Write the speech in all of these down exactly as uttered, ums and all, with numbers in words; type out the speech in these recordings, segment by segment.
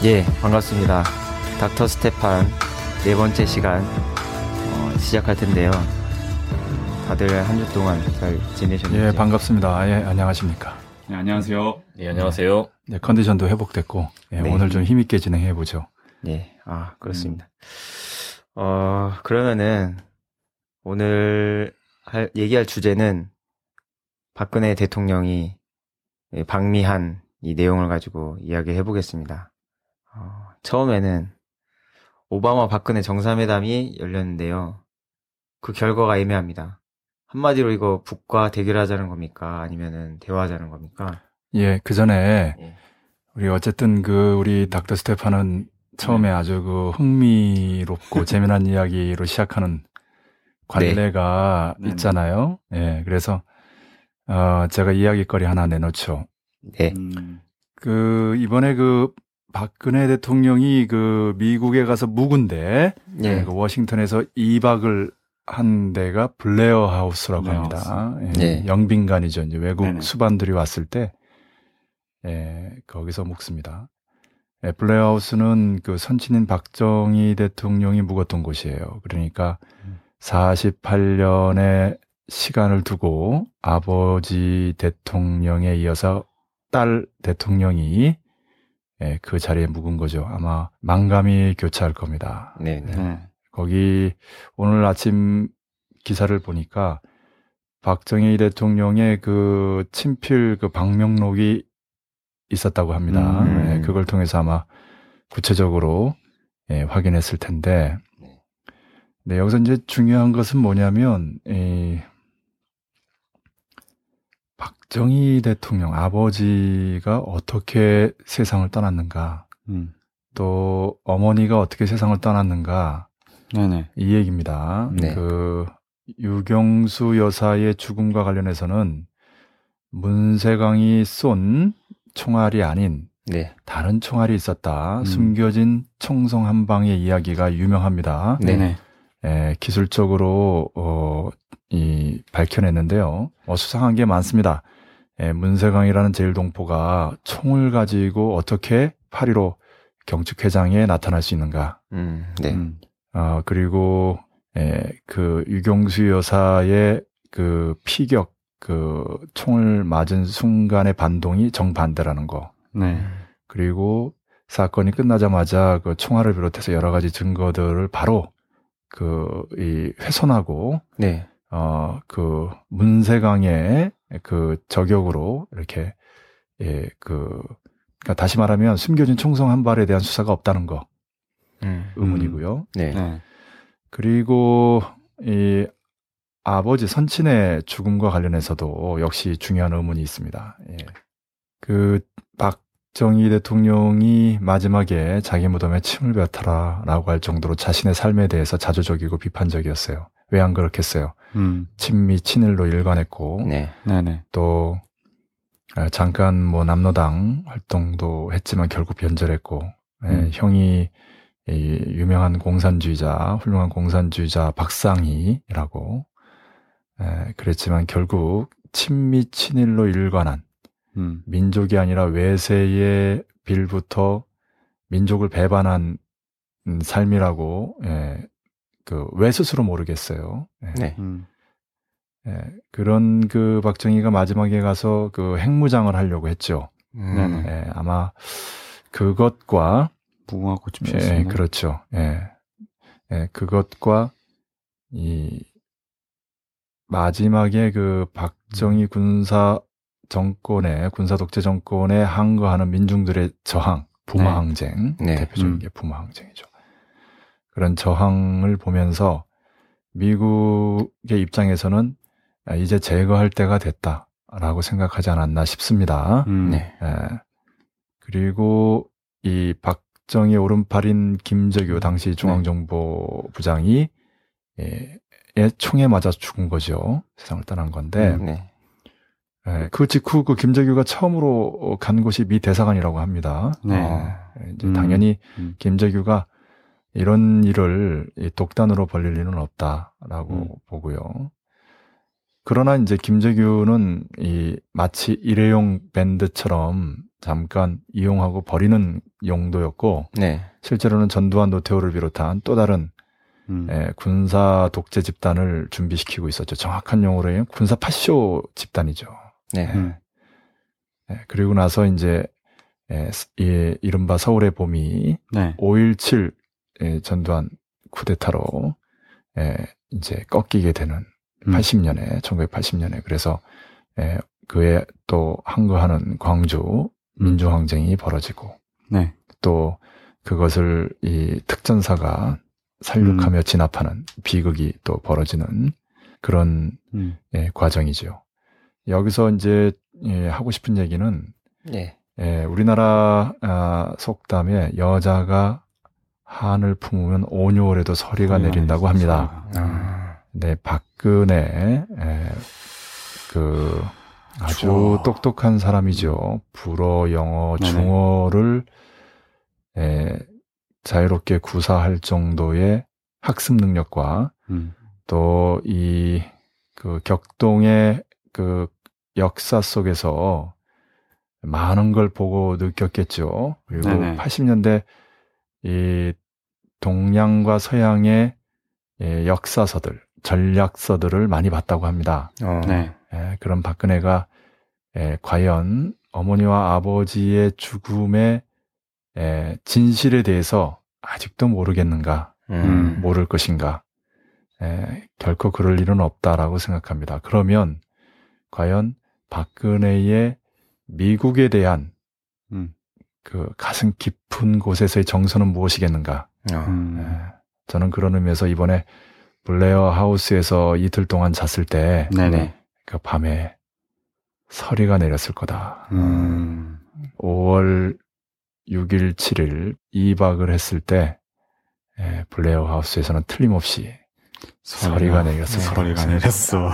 예, 반갑습니다. 닥터 스테판 네 번째 시간 어, 시작할 텐데요. 다들 한 주 동안 잘 지내셨는지? 예, 반갑습니다. 예, 안녕하십니까? 네, 안녕하세요. 네, 안녕하세요. 네, 컨디션도 회복됐고 예, 네. 오늘 좀 힘있게 진행해 보죠. 네, 아 그렇습니다. 음. 어 그러면은 오늘 할, 얘기할 주제는 박근혜 대통령이 방미한 이 내용을 가지고 이야기해 보겠습니다. 어, 처음에는 오바마 박근혜 정상회담이 열렸는데요. 그 결과가 애매합니다. 한마디로 이거 북과 대결하자는 겁니까? 아니면은 대화하자는 겁니까? 예, 그 전에 예. 우리 어쨌든 그 우리 닥터 스테판은 처음에 네. 아주 그 흥미롭고 재미난 이야기로 시작하는 관례가 네. 있잖아요. 예, 그래서 어, 제가 이야기거리 하나 내놓죠. 네. 음, 그 이번에 그 박근혜 대통령이 그 미국에 가서 묵은데 예. 그 워싱턴에서 이 박을 한 데가 블레어 하우스라고 블레어 합니다. 예, 네. 영빈관이죠. 이제 외국 네네. 수반들이 왔을 때 예, 거기서 묵습니다. 예, 블레어 하우스는 그 선친인 박정희 대통령이 묵었던 곳이에요. 그러니까 사십팔 년의 시간을 두고 아버지 대통령에 이어서 딸 대통령이 예, 그 자리에 묵은 거죠. 아마 망감이 교차할 겁니다. 네. 네. 네. 거기 오늘 아침 기사를 보니까 박정희 대통령의 그 친필 그 방명록이 있었다고 합니다. 음. 예, 그걸 통해서 아마 구체적으로 예, 확인했을 텐데, 네, 여기서 이제 중요한 것은 뭐냐면 이 박정희 대통령 아버지가 어떻게 세상을 떠났는가, 음. 또 어머니가 어떻게 세상을 떠났는가. 네네. 이 얘기입니다. 네. 그 유경수 여사의 죽음과 관련해서는 문세광이 쏜 총알이 아닌 네. 다른 총알이 있었다. 음. 숨겨진 총성 한 방의 이야기가 유명합니다. 네네. 에, 기술적으로 어, 이 밝혀냈는데요. 어, 수상한 게 많습니다. 에, 문세광이라는 제일동포가 총을 가지고 어떻게 팔일오 경축회장에 나타날 수 있는가. 음. 네. 음. 어, 그리고, 에, 그, 유경수 여사의 그 피격, 그, 총을 맞은 순간의 반동이 정반대라는 거. 네. 그리고 사건이 끝나자마자 그 총알을 비롯해서 여러 가지 증거들을 바로 그, 이, 훼손하고, 네. 어, 그, 문세광의 그 저격으로 이렇게, 예, 그, 그러니까 다시 말하면 숨겨진 총성 한 발에 대한 수사가 없다는 거. 음. 의문이고요. 네. 네. 그리고 이 아버지 선친의 죽음과 관련해서도 역시 중요한 의문이 있습니다. 예. 그 박정희 대통령이 마지막에 자기 무덤에 침을 뱉어라라고 할 정도로 자신의 삶에 대해서 자조적이고 비판적이었어요. 왜 안 그렇겠어요? 음. 친미 친일로 일관했고 네. 네네. 또 잠깐 뭐 남로당 활동도 했지만 결국 변절했고 예, 음. 형이 이 유명한 공산주의자, 훌륭한 공산주의자 박상희라고 에, 그랬지만 결국 친미 친일로 일관한 음. 민족이 아니라 외세의 빌부터 민족을 배반한 음, 삶이라고 예, 그 왜 스스로 모르겠어요. 예, 네. 음. 예, 그런 그 박정희가 마지막에 가서 그 핵무장을 하려고 했죠. 음. 네네. 예, 아마 그것과 무궁화 꽃이 예, 피었습니다. 그렇죠. 예. 예, 그것과 이 마지막에 그 박정희 군사 정권의 군사 독재 정권에 항거하는 민중들의 저항, 부마 항쟁, 네. 대표적인 음. 게 부마 항쟁이죠. 그런 저항을 보면서 미국의 입장에서는 이제 제거할 때가 됐다라고 생각하지 않았나 싶습니다. 음. 네. 예. 그리고 이 박정희 오른팔인 김재규 당시 중앙정보부장이 예, 예, 총에 맞아 죽은 거죠. 세상을 떠난 건데 음. 네. 예, 그 직후 그 김재규가 처음으로 간 곳이 미 대사관이라고 합니다. 네. 예, 이제 음. 당연히 음. 김재규가 이런 일을 이 독단으로 벌릴 일은 없다라고 음. 보고요. 그러나 이제 김재규는 이 마치 일회용 밴드처럼 잠깐 이용하고 버리는 용도였고 네. 실제로는 전두환 노태우를 비롯한 또 다른 음. 예, 군사 독재 집단을 준비시키고 있었죠. 정확한 용어로 하면 군사 파쇼 집단이죠. 네. 음. 예, 그리고 나서 이제 예, 이 이른바 서울의 봄이 네. 오일칠 예, 전두환 쿠데타로 예, 이제 꺾이게 되는 음. 팔십 년에 천구백팔십 년에 그래서 예, 그에 또 항거하는 광주 민주항쟁이 벌어지고 네. 또 그것을 이 특전사가 살육하며 음. 진압하는 비극이 또 벌어지는 그런 음. 예, 과정이죠. 여기서 이제 예, 하고 싶은 얘기는 네. 예, 우리나라 아, 속담에 여자가 한을 품으면 오뇨월에도 서리가 내린다고 합니다. 서리가. 아. 네, 박근혜 예, 그 아주 좋아. 똑똑한 사람이죠. 불어, 영어, 네네. 중어를 예, 자유롭게 구사할 정도의 학습 능력과 음. 또 이 그 격동의 그 역사 속에서 많은 걸 보고 느꼈겠죠. 그리고 네네. 팔십 년대 이 동양과 서양의 예, 역사서들, 전략서들을 많이 봤다고 합니다. 어. 네. 예, 그런 박근혜가 예, 과연 어머니와 아버지의 죽음의 예, 진실에 대해서 아직도 모르겠는가, 음. 모를 것인가, 예, 결코 그럴 일은 없다라고 생각합니다. 그러면 과연 박근혜의 미국에 대한 음. 그 가슴 깊은 곳에서의 정서는 무엇이겠는가? 어. 음. 예, 저는 그런 의미에서 이번에 블레어 하우스에서 이틀 동안 잤을 때 네네. 그 밤에 서리가 내렸을 거다. 음. 오월 육일, 칠일 이 박을 했을 때 예, 블레어 하우스에서는 틀림없이 서리가 내렸을 거다. 서리가 내렸어.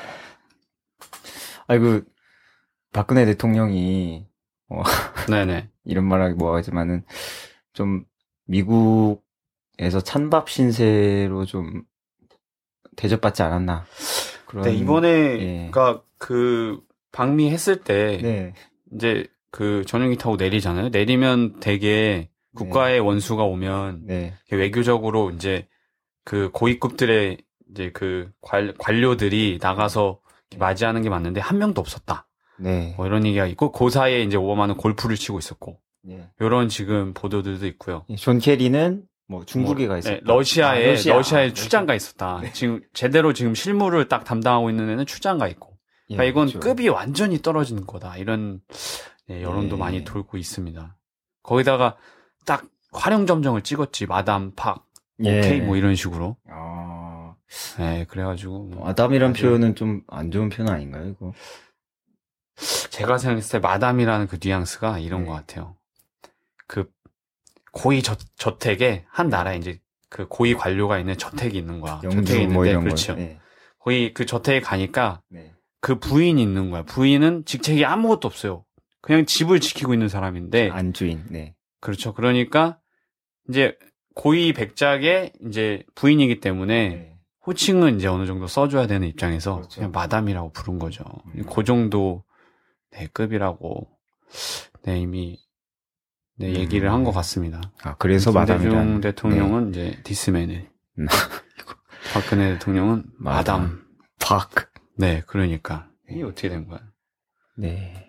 아이고, 박근혜 대통령이, 어, 네네. 이런 말하기 뭐하지만은, 좀, 미국에서 찬밥 신세로 좀, 대접받지 않았나. 그런. 네, 이번에, 예. 그니까, 그, 방미했을 때, 네. 이제, 그, 전용기 타고 내리잖아요. 내리면 되게, 국가의 원수가 오면, 네. 외교적으로 이제, 그, 고위급들의, 이제 그, 관, 관료들이 나가서 맞이하는 게 맞는데, 한 명도 없었다. 네. 뭐 이런 얘기가 있고, 그 사이에 이제 오바마는 골프를 치고 있었고, 네. 요런 지금 보도들도 있고요. 존 케리는, 뭐, 중국에 가 있었다. 네, 러시아에, 아, 러시아. 러시아에 아, 출장 가 있었다. 지금, 제대로 지금 실무를 딱 담당하고 있는 애는 출장 가 있고. 예, 그러니까 이건 그렇죠. 급이 완전히 떨어지는 거다. 이런 네, 여론도 예. 많이 돌고 있습니다. 거기다가 딱 활용점정을 찍었지. 마담, 팍, 예. 오케이 뭐 이런 식으로. 아, 네, 그래가지고 뭐 아담이란 아주- 표현은 좀 안 좋은 표현 아닌가요, 이거? 제가 생각했을 때 마담이라는 그 뉘앙스가 이런 네. 것 같아요. 그 고위 저, 저택에 한 나라에 이제 그 고위 관료가 있는 저택이 있는 거야. 영주 저택이 있는데 뭐 이런 그렇죠. 거. 네. 거기 그 저택에 가니까 네. 그 부인이 있는 거야. 부인은 직책이 아무것도 없어요. 그냥 집을 지키고 있는 사람인데 안주인. 네. 그렇죠. 그러니까 이제 고위 백작의 이제 부인이기 때문에 네. 호칭은 이제 어느 정도 써줘야 되는 입장에서 그렇죠. 그냥 마담이라고 부른 거죠. 음. 그 정도 네, 급이라고 네, 이미 네, 음. 얘기를 한 것 같습니다. 아, 그래서 김대중 마담이란. 대통령은 이제 디스맨을, 음. 박근혜 대통령은 마담. 마담. 박. 네, 그러니까 이게 어떻게 된 거야? 네.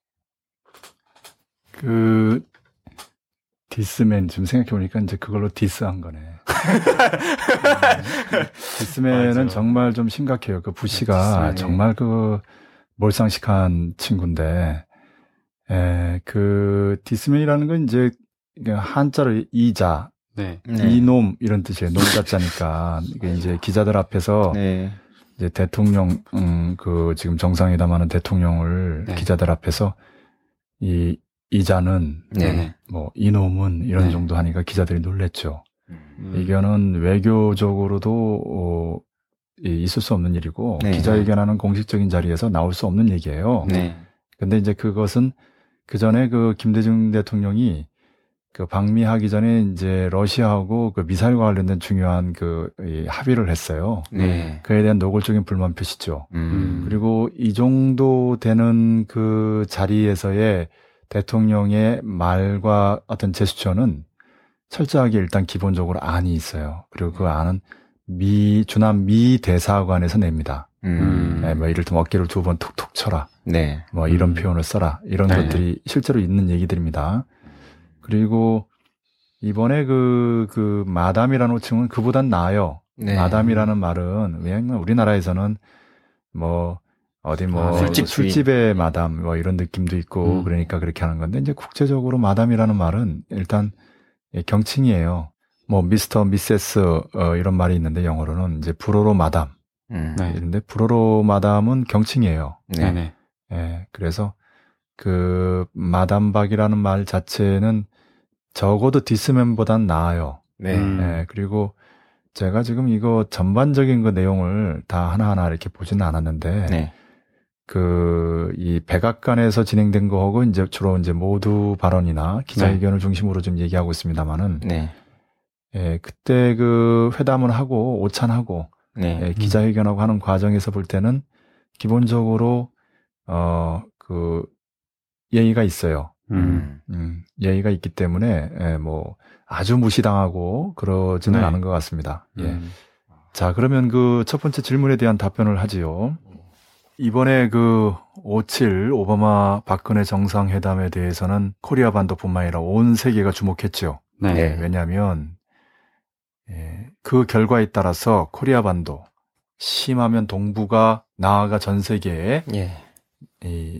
그 디스맨 지금 생각해보니까 이제 그걸로 디스한 거네. 음, 디스맨은 맞아. 정말 좀 심각해요. 그 부시가 디스맨. 정말 그 몰상식한 친구인데, 에, 그 디스맨이라는 건 이제 그냥 한자로 이자, 네, 네. 이놈 이런 뜻이에요. 놈자자니까 이게 이제 기자들 앞에서 네. 이제 대통령, 음, 그 지금 정상회담하는 대통령을 네. 기자들 앞에서 이 이자는 네. 네. 뭐 이놈은 이런 네. 정도 하니까 기자들이 놀랬죠. 음. 이거는 외교적으로도 어, 이- 있을 수 없는 일이고 네. 기자회견하는 공식적인 자리에서 나올 수 없는 얘기예요. 네. 근데 이제 그것은 그 전에 그 김대중 대통령이 그 방미하기 전에 이제 러시아하고 그 미사일과 관련된 중요한 그 이 합의를 했어요. 네. 그에 대한 노골적인 불만 표시죠. 음. 그리고 이 정도 되는 그 자리에서의 대통령의 말과 어떤 제스처는 철저하게 일단 기본적으로 안이 있어요. 그리고 그 안은 미, 주남 미 대사관에서 냅니다. 음. 네, 뭐 이를테면 어깨를 두 번 툭툭 쳐라. 네. 뭐 이런 음. 표현을 써라. 이런 네. 것들이 실제로 있는 얘기들입니다. 그리고 이번에 그, 그 마담이라는 호칭은 그보단 나아요. 네. 마담이라는 말은 왜냐면 우리나라에서는 뭐 어디 뭐 아, 술집 술집의 마담 뭐 이런 느낌도 있고 음. 그러니까 그렇게 하는 건데 이제 국제적으로 마담이라는 말은 일단 경칭이에요. 뭐 미스터, 미세스 어, 이런 말이 있는데 영어로는 이제 불어로 마담. 음. 네. 이런데 불어로 마담은 경칭이에요. 네. 네네. 예, 그래서 그 마담박이라는 말 자체는 적어도 디스맨보단 나아요. 네. 음. 예, 그리고 제가 지금 이거 전반적인 그 내용을 다 하나하나 이렇게 보지는 않았는데 네. 그 이 백악관에서 진행된 거하고 이제 주로 이제 모두 발언이나 기자회견을 중심으로 좀 얘기하고 있습니다만은 네. 예, 그때 그 회담을 하고 오찬하고 네. 예, 기자회견하고 하는 과정에서 볼 때는 기본적으로 어 그 예의가 있어요. 음. 음, 예의가 있기 때문에 예, 뭐 아주 무시당하고 그러지는 네. 않은 것 같습니다. 예. 음. 자, 그러면 그 첫 번째 질문에 대한 답변을 하지요. 이번에 그 오칠 오바마 박근혜 정상회담에 대해서는 코리아 반도뿐만 아니라 온 세계가 주목했죠. 네. 네. 왜냐하면 예, 그 결과에 따라서 코리아 반도 심하면 동북아 나아가 전 세계에 예. 이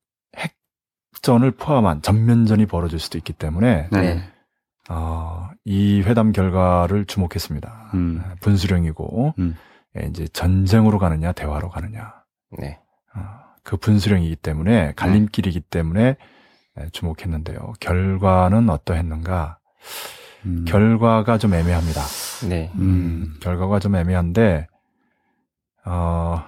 핵전을 포함한 전면전이 벌어질 수도 있기 때문에 네. 어, 이 회담 결과를 주목했습니다. 음. 예, 분수령이고 음. 예, 이제 전쟁으로 가느냐 대화로 가느냐 네. 어, 그 분수령이기 때문에 갈림길이기 때문에 예, 주목했는데요. 결과는 어떠했는가? 음. 결과가 좀 애매합니다. 네. 음, 결과가 좀 애매한데 어,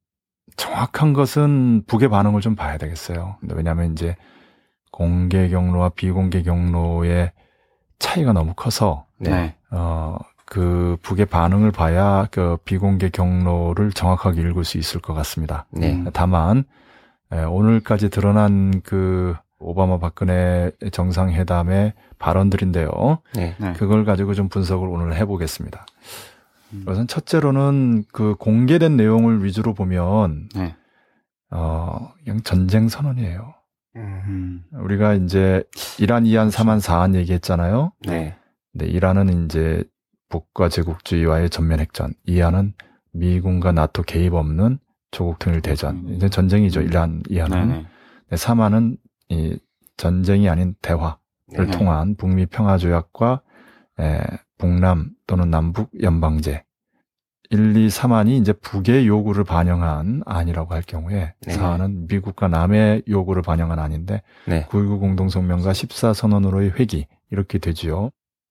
정확한 것은 북의 반응을 좀 봐야 되겠어요. 근데 왜냐하면 이제 공개 경로와 비공개 경로의 차이가 너무 커서 네. 네. 어, 그 북의 반응을 봐야 그 비공개 경로를 정확하게 읽을 수 있을 것 같습니다. 네. 음. 다만 에, 오늘까지 드러난 그 오바마 박근혜 정상회담의 발언들인데요. 네. 네. 그걸 가지고 좀 분석을 오늘 해보겠습니다. 음. 우선 첫째로는 그 공개된 내용을 위주로 보면 네. 어, 그냥 전쟁 선언이에요. 음. 우리가 이제 이란, 이안, 사만, 사안 얘기했잖아요. 네. 근데 이란은 이제 북과 제국주의와의 전면 핵전, 이안은 미군과 나토 개입 없는 조국 통일 대전. 음. 이제 전쟁이죠. 이란, 이안은. 네네. 네, 사만은 이 전쟁이 아닌 대화를 네. 통한 북미 평화 조약과 에, 북남 또는 남북 연방제. 일, 이, 삼안이 이제 북의 요구를 반영한 안이라고 할 경우에 네. 사안은 미국과 남의 요구를 반영한 안인데 네. 구일구 공동성명과 십사 선언으로의 회기 이렇게 되지요.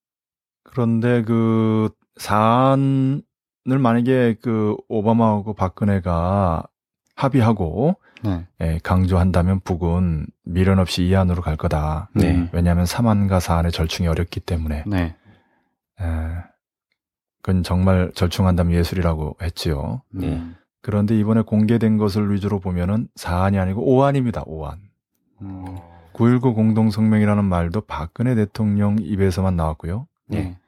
그런데 그 사안을 만약에 그 오바마하고 박근혜가 합의하고 네. 예, 강조한다면 북은 미련 없이 이 안으로 갈 거다. 네. 왜냐하면 삼안과 사안의 절충이 어렵기 때문에. 네. 에, 그건 정말 절충한다면 예술이라고 했지요. 네. 음. 그런데 이번에 공개된 것을 위주로 보면은 사안이 아니고 오안입니다. 오안. 음. 구일구 공동성명이라는 말도 박근혜 대통령 입에서만 나왔고요. 네.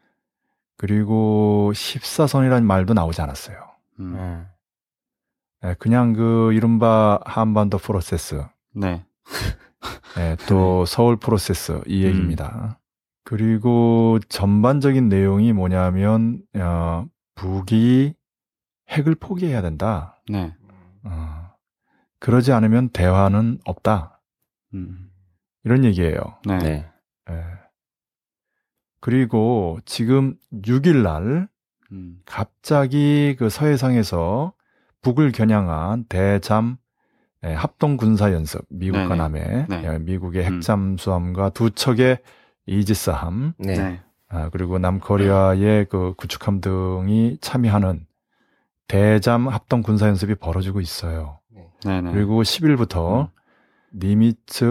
그리고 십사선이라는 말도 나오지 않았어요. 음. 음. 에, 그냥 그 이른바 한반도 프로세스, 네. 에, 또 서울 프로세스 이 얘기입니다. 그리고 전반적인 내용이 뭐냐면 어, 북이 핵을 포기해야 된다. 네. 어, 그러지 않으면 대화는 없다. 음. 이런 얘기예요. 네. 네. 예. 그리고 지금 육 일 날 음. 갑자기 그 서해상에서 북을 겨냥한 대잠 예, 합동 군사 연습 미국과 네네. 남해 네. 예, 미국의 음. 핵잠수함과 두 척의 이지스함 네. 네. 아, 그리고 남코리아의 그 구축함 등이 참여하는 대잠 합동 군사 연습이 벌어지고 있어요. 네네. 그리고 십 일부터 음. 니미츠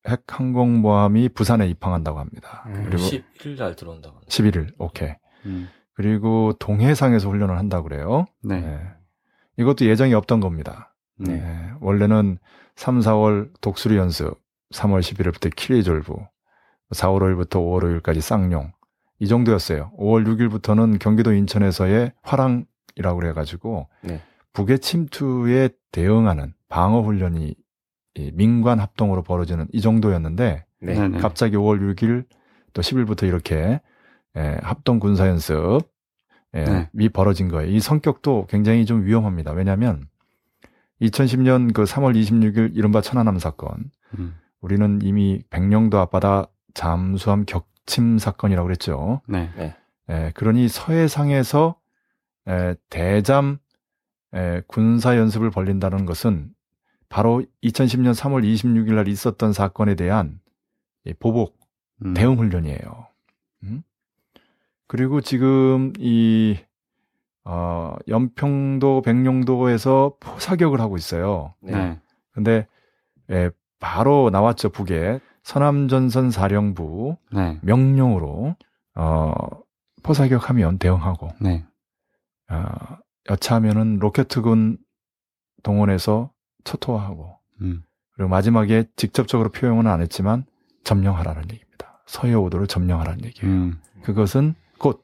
핵 항공모함이 부산에 입항한다고 합니다. 음. 그리고 십일 일 날 들어온다고 합니다. 십일 일, 오케이. 음. 그리고 동해상에서 훈련을 한다고 그래요. 네. 예. 이것도 예정이 없던 겁니다. 네. 예. 원래는 삼, 사월 독수리 연습, 삼월 십일일부터 키리졸브, 사월 오일부터 오월 오일까지 쌍용, 이 정도였어요. 오월 육일부터는 경기도 인천에서의 화랑이라고 그래가지고 네. 북의 침투에 대응하는 방어 훈련이 이 민관 합동으로 벌어지는 이 정도였는데 네. 네네. 갑자기 오월 육일 또 십일부터 이렇게 예, 합동 군사 연습 예, 네. 이 벌어진 거예요. 이 성격도 굉장히 좀 위험합니다. 왜냐하면 이천십 년 그 삼월 이십육일 이른바 천안함 사건, 음. 우리는 이미 백령도 앞바다 잠수함 격침 사건이라고 그랬죠. 네. 예, 그러니 서해상에서 예, 대잠 예, 군사 연습을 벌린다는 것은 바로 이천십 년 삼월 이십육일 날 있었던 사건에 대한 이 보복 음. 대응 훈련이에요. 음? 그리고 지금 이 어, 연평도, 백령도에서 포사격을 하고 있어요. 네. 네. 근데 예, 바로 나왔죠. 북에 서남전선 사령부 네. 명령으로 어, 포사격하면 대응하고 네. 어, 여차하면은 로켓군 동원해서 초토화하고 음. 그리고 마지막에 직접적으로 표현은 안 했지만 점령하라는 얘기입니다. 서해오도를 점령하라는 얘기예요. 음. 그것은 곧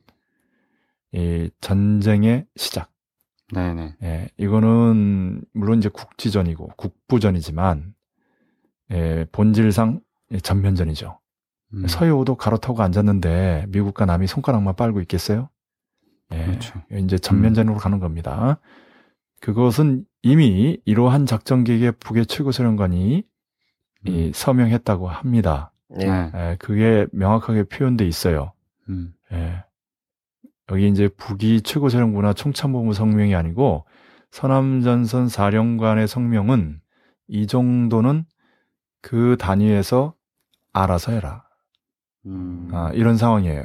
이 전쟁의 시작. 네네. 예, 이거는 물론 이제 국지전이고 국부전이지만 예, 본질상 전면전이죠. 음. 서해오도 가로타고 앉았는데 미국과 남이 손가락만 빨고 있겠어요? 예, 그렇죠. 이제 전면전으로 가는 겁니다. 그것은 이미 이러한 작전 계획에 북의 최고사령관이 이 서명했다고 합니다. 네. 네. 예, 그게 명확하게 표현돼 있어요. 음. 예. 여기 이제 북이 최고사령부나 총참모부 성명이 아니고 서남전선 사령관의 성명은 이 정도는 그 단위에서 알아서 해라. 음. 아, 이런 상황이에요.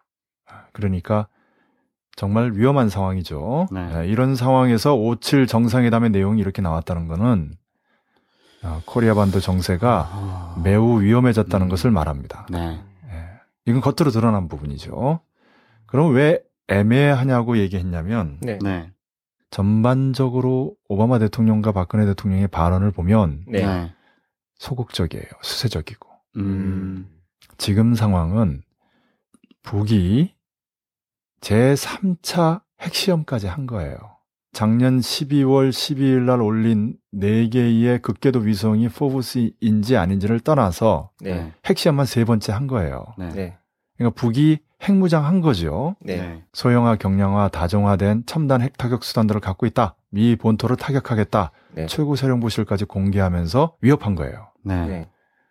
그러니까 정말 위험한 상황이죠. 네. 예, 이런 상황에서 오칠 정상회담의 내용이 이렇게 나왔다는 것은 아, 코리아 반도 정세가 아. 매우 위험해졌다는 음. 것을 말합니다. 네. 예. 이건 겉으로 드러난 부분이죠. 그럼 왜 애매하냐고 얘기했냐면 네. 네. 전반적으로 오바마 대통령과 박근혜 대통령의 발언을 보면 네. 네. 소극적이에요. 수세적이고. 음. 지금 상황은 북이 제삼 차 핵시험까지 한 거예요. 작년 십이월 십이일 날 올린 네 개의 극궤도 위성이 포브스인지 아닌지를 떠나서 네. 핵시험만 세 번째 한 거예요. 네. 네. 그러니까 북이 핵무장한 거죠. 네. 네. 소형화, 경량화, 다정화된 첨단 핵 타격 수단들을 갖고 있다. 미 본토를 타격하겠다. 네. 최고사령부실까지 공개하면서 위협한 거예요. 네. 네.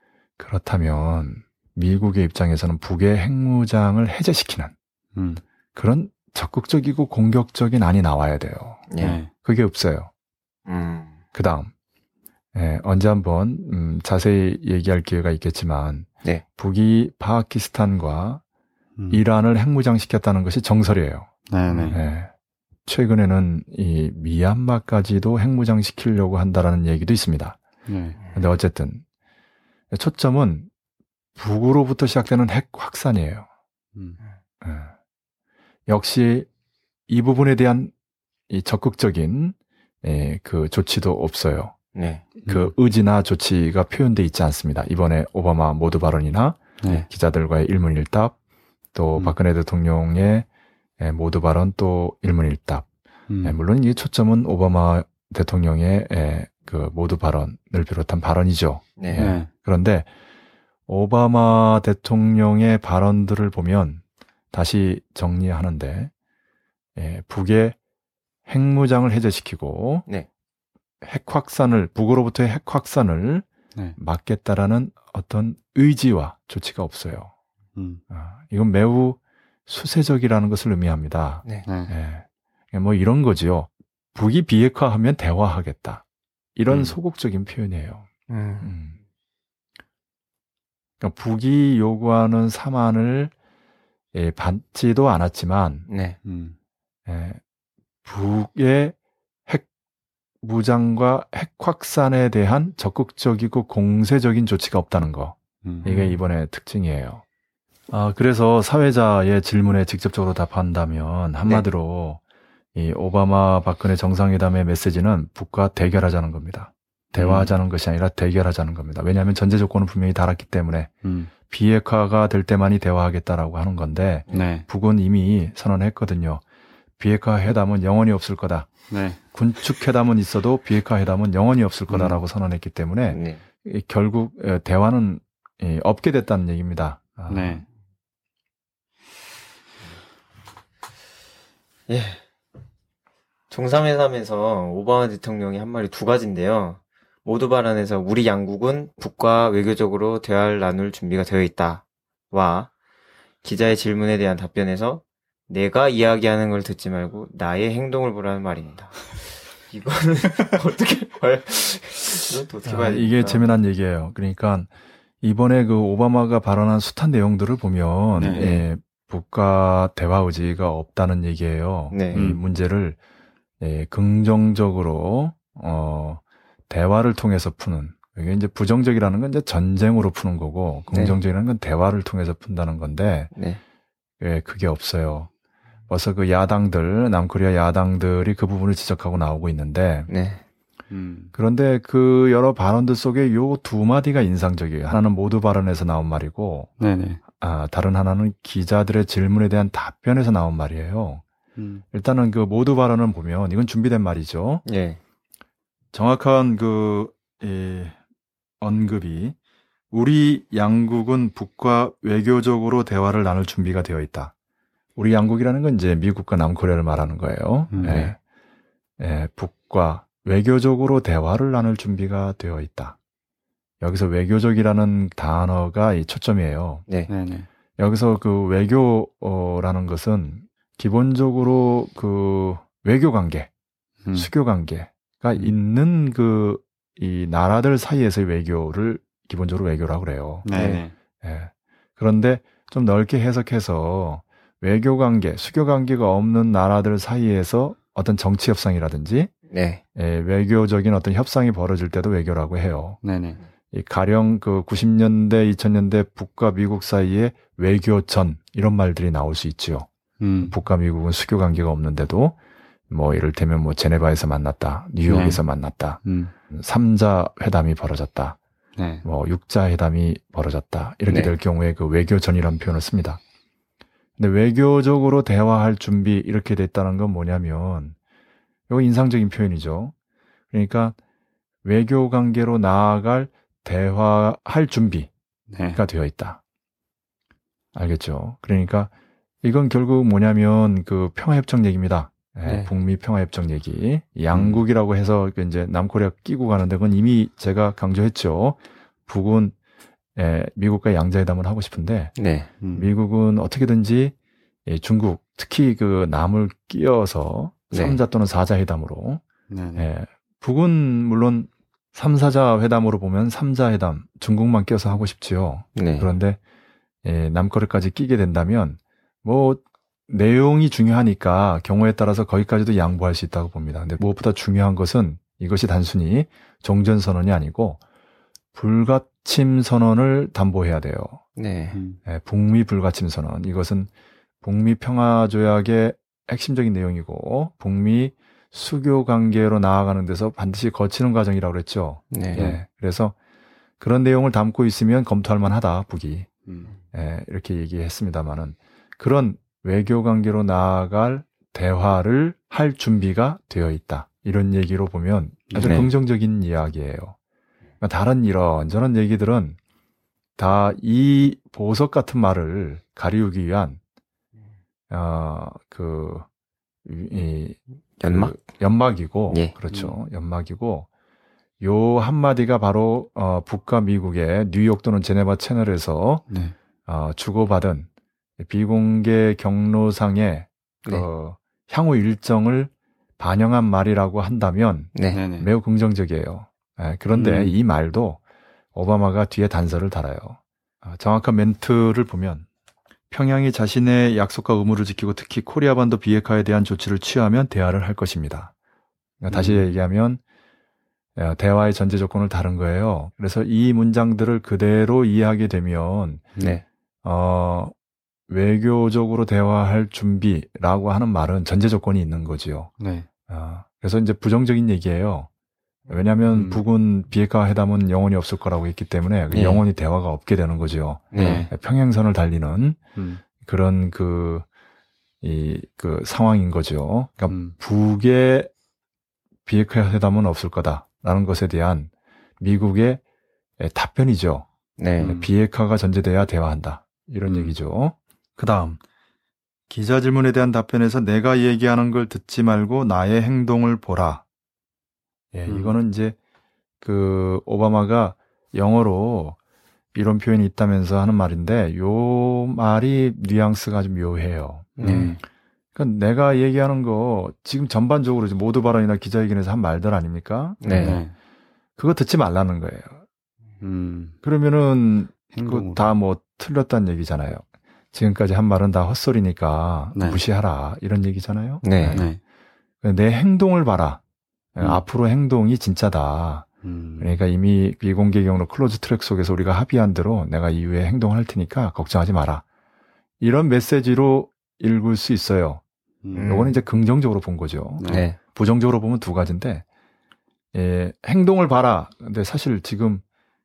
그렇다면 미국의 입장에서는 북의 핵무장을 해제시키는 음. 그런 적극적이고 공격적인 안이 나와야 돼요. 네. 네. 그게 없어요. 음. 그 다음, 예, 언제 한번 음, 자세히 얘기할 기회가 있겠지만 네. 북이 파키스탄과 음. 이란을 핵무장시켰다는 것이 정설이에요. 네네. 예. 최근에는 이 미얀마까지도 핵무장시키려고 한다라는 얘기도 있습니다. 네. 근데 어쨌든 초점은 북으로부터 시작되는 핵 확산이에요. 음. 예. 역시 이 부분에 대한 이 적극적인 예, 그 조치도 없어요. 네. 그 음. 의지나 조치가 표현돼 있지 않습니다. 이번에 오바마 모두 발언이나 네. 기자들과의 일문일답, 또 음. 박근혜 대통령의 예, 모두 발언 또 일문일답. 음. 예, 물론 이 초점은 오바마 대통령의 예, 그 모두 발언을 비롯한 발언이죠. 네. 네. 그런데 오바마 대통령의 발언들을 보면 다시 정리하는데 예, 북의 핵무장을 해제시키고 네. 핵 확산을 북으로부터의 핵 확산을 네. 막겠다라는 어떤 의지와 조치가 없어요. 음. 아, 이건 매우 수세적이라는 것을 의미합니다. 네. 네. 예, 뭐 이런 거지요. 북이 비핵화하면 대화하겠다. 이런 음. 소극적인 표현이에요. 음. 음. 그러니까 북이 요구하는 사안을 예, 받지도 않았지만 네. 음. 예, 북의 핵 무장과 핵 확산에 대한 적극적이고 공세적인 조치가 없다는 거. 음. 이게 이번에 특징이에요. 아, 그래서 사회자의 질문에 직접적으로 답한다면 한마디로 이 오바마 박근혜 정상회담의 메시지는 북과 대결하자는 겁니다. 대화하자는 것이 아니라 대결하자는 겁니다. 왜냐하면 전제 조건은 분명히 달았기 때문에 음. 비핵화가 될 때만이 대화하겠다라고 하는 건데 네. 북은 이미 선언했거든요. 비핵화 회담은 영원히 없을 거다. 네. 군축 회담은 있어도 비핵화 회담은 영원히 없을 거다라고 음. 선언했기 때문에 네. 이 결국 에, 대화는 이, 없게 됐다는 얘기입니다. 아, 네. 예. 정상회담에서 오바마 대통령이 한 말이 두 가지인데요. 모두 발언에서 우리 양국은 북과 외교적으로 대화를 나눌 준비가 되어 있다와 기자의 질문에 대한 답변에서 내가 이야기하는 걸 듣지 말고 나의 행동을 보라는 말입니다. 이거는 어떻게 봐요? 이것도 어떻게 봐야 아, 됩니까? 이게 재미난 얘기예요. 그러니까 이번에 그 오바마가 발언한 숱한 내용들을 보면 네. 예, 북과 대화 의지가 없다는 얘기예요. 네. 이 문제를 예, 긍정적으로 어, 대화를 통해서 푸는. 이게 이제 부정적이라는 건 이제 전쟁으로 푸는 거고 긍정적이라는 건 대화를 통해서 푼다는 건데 네. 예, 그게 없어요. 벌써 그 야당들, 남코리아 야당들이 그 부분을 지적하고 나오고 있는데 네. 음. 그런데 그 여러 발언들 속에 요 두 마디가 인상적이에요. 하나는 모두 발언에서 나온 말이고 네네. 아, 다른 하나는 기자들의 질문에 대한 답변에서 나온 말이에요. 음. 일단은 그 모두 발언을 보면 이건 준비된 말이죠. 예. 정확한 그, 이, 언급이 우리 양국은 북과 외교적으로 대화를 나눌 준비가 되어 있다. 우리 양국이라는 건 이제 미국과 남코리아를 말하는 거예요. 음, 예. 예, 북과 외교적으로 대화를 나눌 준비가 되어 있다. 여기서 외교적이라는 단어가 이 초점이에요. 네. 네네. 여기서 그 외교라는 것은 기본적으로 그 외교 관계, 음. 수교 관계가 있는 그 이 나라들 사이에서의 외교를 기본적으로 외교라고 그래요. 네네. 예. 그런데 좀 넓게 해석해서 외교 관계, 수교 관계가 없는 나라들 사이에서 어떤 정치 협상이라든지 네. 예, 외교적인 어떤 협상이 벌어질 때도 외교라고 해요. 네네. 이 가령 그 구십 년대, 이천 년대 북과 미국 사이에 외교전 이런 말들이 나올 수 있죠. 음. 북과 미국은 수교 관계가 없는데도 뭐 이를테면 뭐 제네바에서 만났다, 뉴욕에서 네. 만났다, 음. 삼자 회담이 벌어졌다, 네. 뭐 육자 회담이 벌어졌다 이렇게 네. 될 경우에 그 외교전이라는 표현을 씁니다. 근데 외교적으로 대화할 준비 이렇게 됐다는 건 뭐냐면 이거 인상적인 표현이죠. 그러니까 외교 관계로 나아갈 대화할 준비가 네. 되어 있다. 알겠죠? 그러니까 이건 결국 뭐냐면 그 평화협정 얘기입니다. 예, 네. 북미 평화협정 얘기. 양국이라고 해서 이제 남코리아 끼고 가는데 그건 이미 제가 강조했죠. 북은 예, 미국과 양자회담을 하고 싶은데 네. 음. 미국은 어떻게든지 예, 중국 특히 그 남을 끼어서 네. 삼자 또는 사자 회담으로 네네. 예, 북은 물론 삼, 사자 회담으로 보면 삼자 회담 중국만 껴서 하고 싶지요. 네. 그런데 예, 남코리아까지 끼게 된다면 뭐 내용이 중요하니까 경우에 따라서 거기까지도 양보할 수 있다고 봅니다. 근데 무엇보다 중요한 것은 이것이 단순히 종전선언이 아니고 불가침 선언을 담보해야 돼요. 네. 음. 예, 북미 불가침 선언. 이것은 북미 평화조약의 핵심적인 내용이고 북미 수교 관계로 나아가는 데서 반드시 거치는 과정이라고 그랬죠. 네. 예, 그래서 그런 내용을 담고 있으면 검토할 만하다, 북이. 음. 예, 이렇게 얘기했습니다만은 그런 외교 관계로 나아갈 대화를 할 준비가 되어 있다. 이런 얘기로 보면 아주 네. 긍정적인 이야기예요. 그러니까 다른 이런저런 얘기들은 다 이 보석 같은 말을 가리우기 위한 어, 그, 이, 연막? 그 연막이고, 예. 그렇죠. 연막이고, 요 한마디가 바로, 어, 북과 미국의 뉴욕 또는 제네바 채널에서, 네. 어, 주고받은 비공개 경로상의 그, 네. 향후 일정을 반영한 말이라고 한다면 네. 네네. 매우 긍정적이에요. 예, 그런데 음. 이 말도 오바마가 뒤에 단서를 달아요. 아, 정확한 멘트를 보면 평양이 자신의 약속과 의무를 지키고 특히 코리아 반도 비핵화에 대한 조치를 취하면 대화를 할 것입니다. 그러니까 다시 음. 얘기하면 대화의 전제 조건을 다른 거예요. 그래서 이 문장들을 그대로 이해하게 되면 네. 어, 외교적으로 대화할 준비라고 하는 말은 전제 조건이 있는 거지요. 네. 어, 그래서 이제 부정적인 얘기예요. 왜냐하면 음. 북은 비핵화 회담은 영원히 없을 거라고 했기 때문에 네. 영원히 대화가 없게 되는 거죠. 네. 평행선을 달리는 음. 그런 그, 이, 그 상황인 거죠. 그러니까 음. 북의 비핵화 회담은 없을 거다라는 것에 대한 미국의 답변이죠. 네. 음. 비핵화가 전제돼야 대화한다. 이런 음. 얘기죠. 그 다음. 기자 질문에 대한 답변에서 내가 얘기하는 걸 듣지 말고 나의 행동을 보라. 예, 음. 이거는 이제 그 오바마가 영어로 이런 표현이 있다면서 하는 말인데 요 말이 뉘앙스가 좀 묘해요. 네. 음. 그러니까 내가 얘기하는 거 지금 전반적으로 이제 모두 발언이나 기자회견에서 한 말들 아닙니까? 네. 네. 그거 듣지 말라는 거예요. 음. 그러면은 행동으로. 다 뭐 틀렸다는 얘기잖아요. 지금까지 한 말은 다 헛소리니까 네. 무시하라 이런 얘기잖아요. 네. 네. 내 행동을 봐라. 음. 앞으로 행동이 진짜다. 음. 그러니까 이미 비공개 경로 클로즈 트랙 속에서 우리가 합의한 대로 내가 이후에 행동을 할 테니까 걱정하지 마라. 이런 메시지로 읽을 수 있어요. 음. 요거는 이제 긍정적으로 본 거죠. 네. 네. 부정적으로 보면 두 가지인데, 예, 행동을 봐라. 근데 사실 지금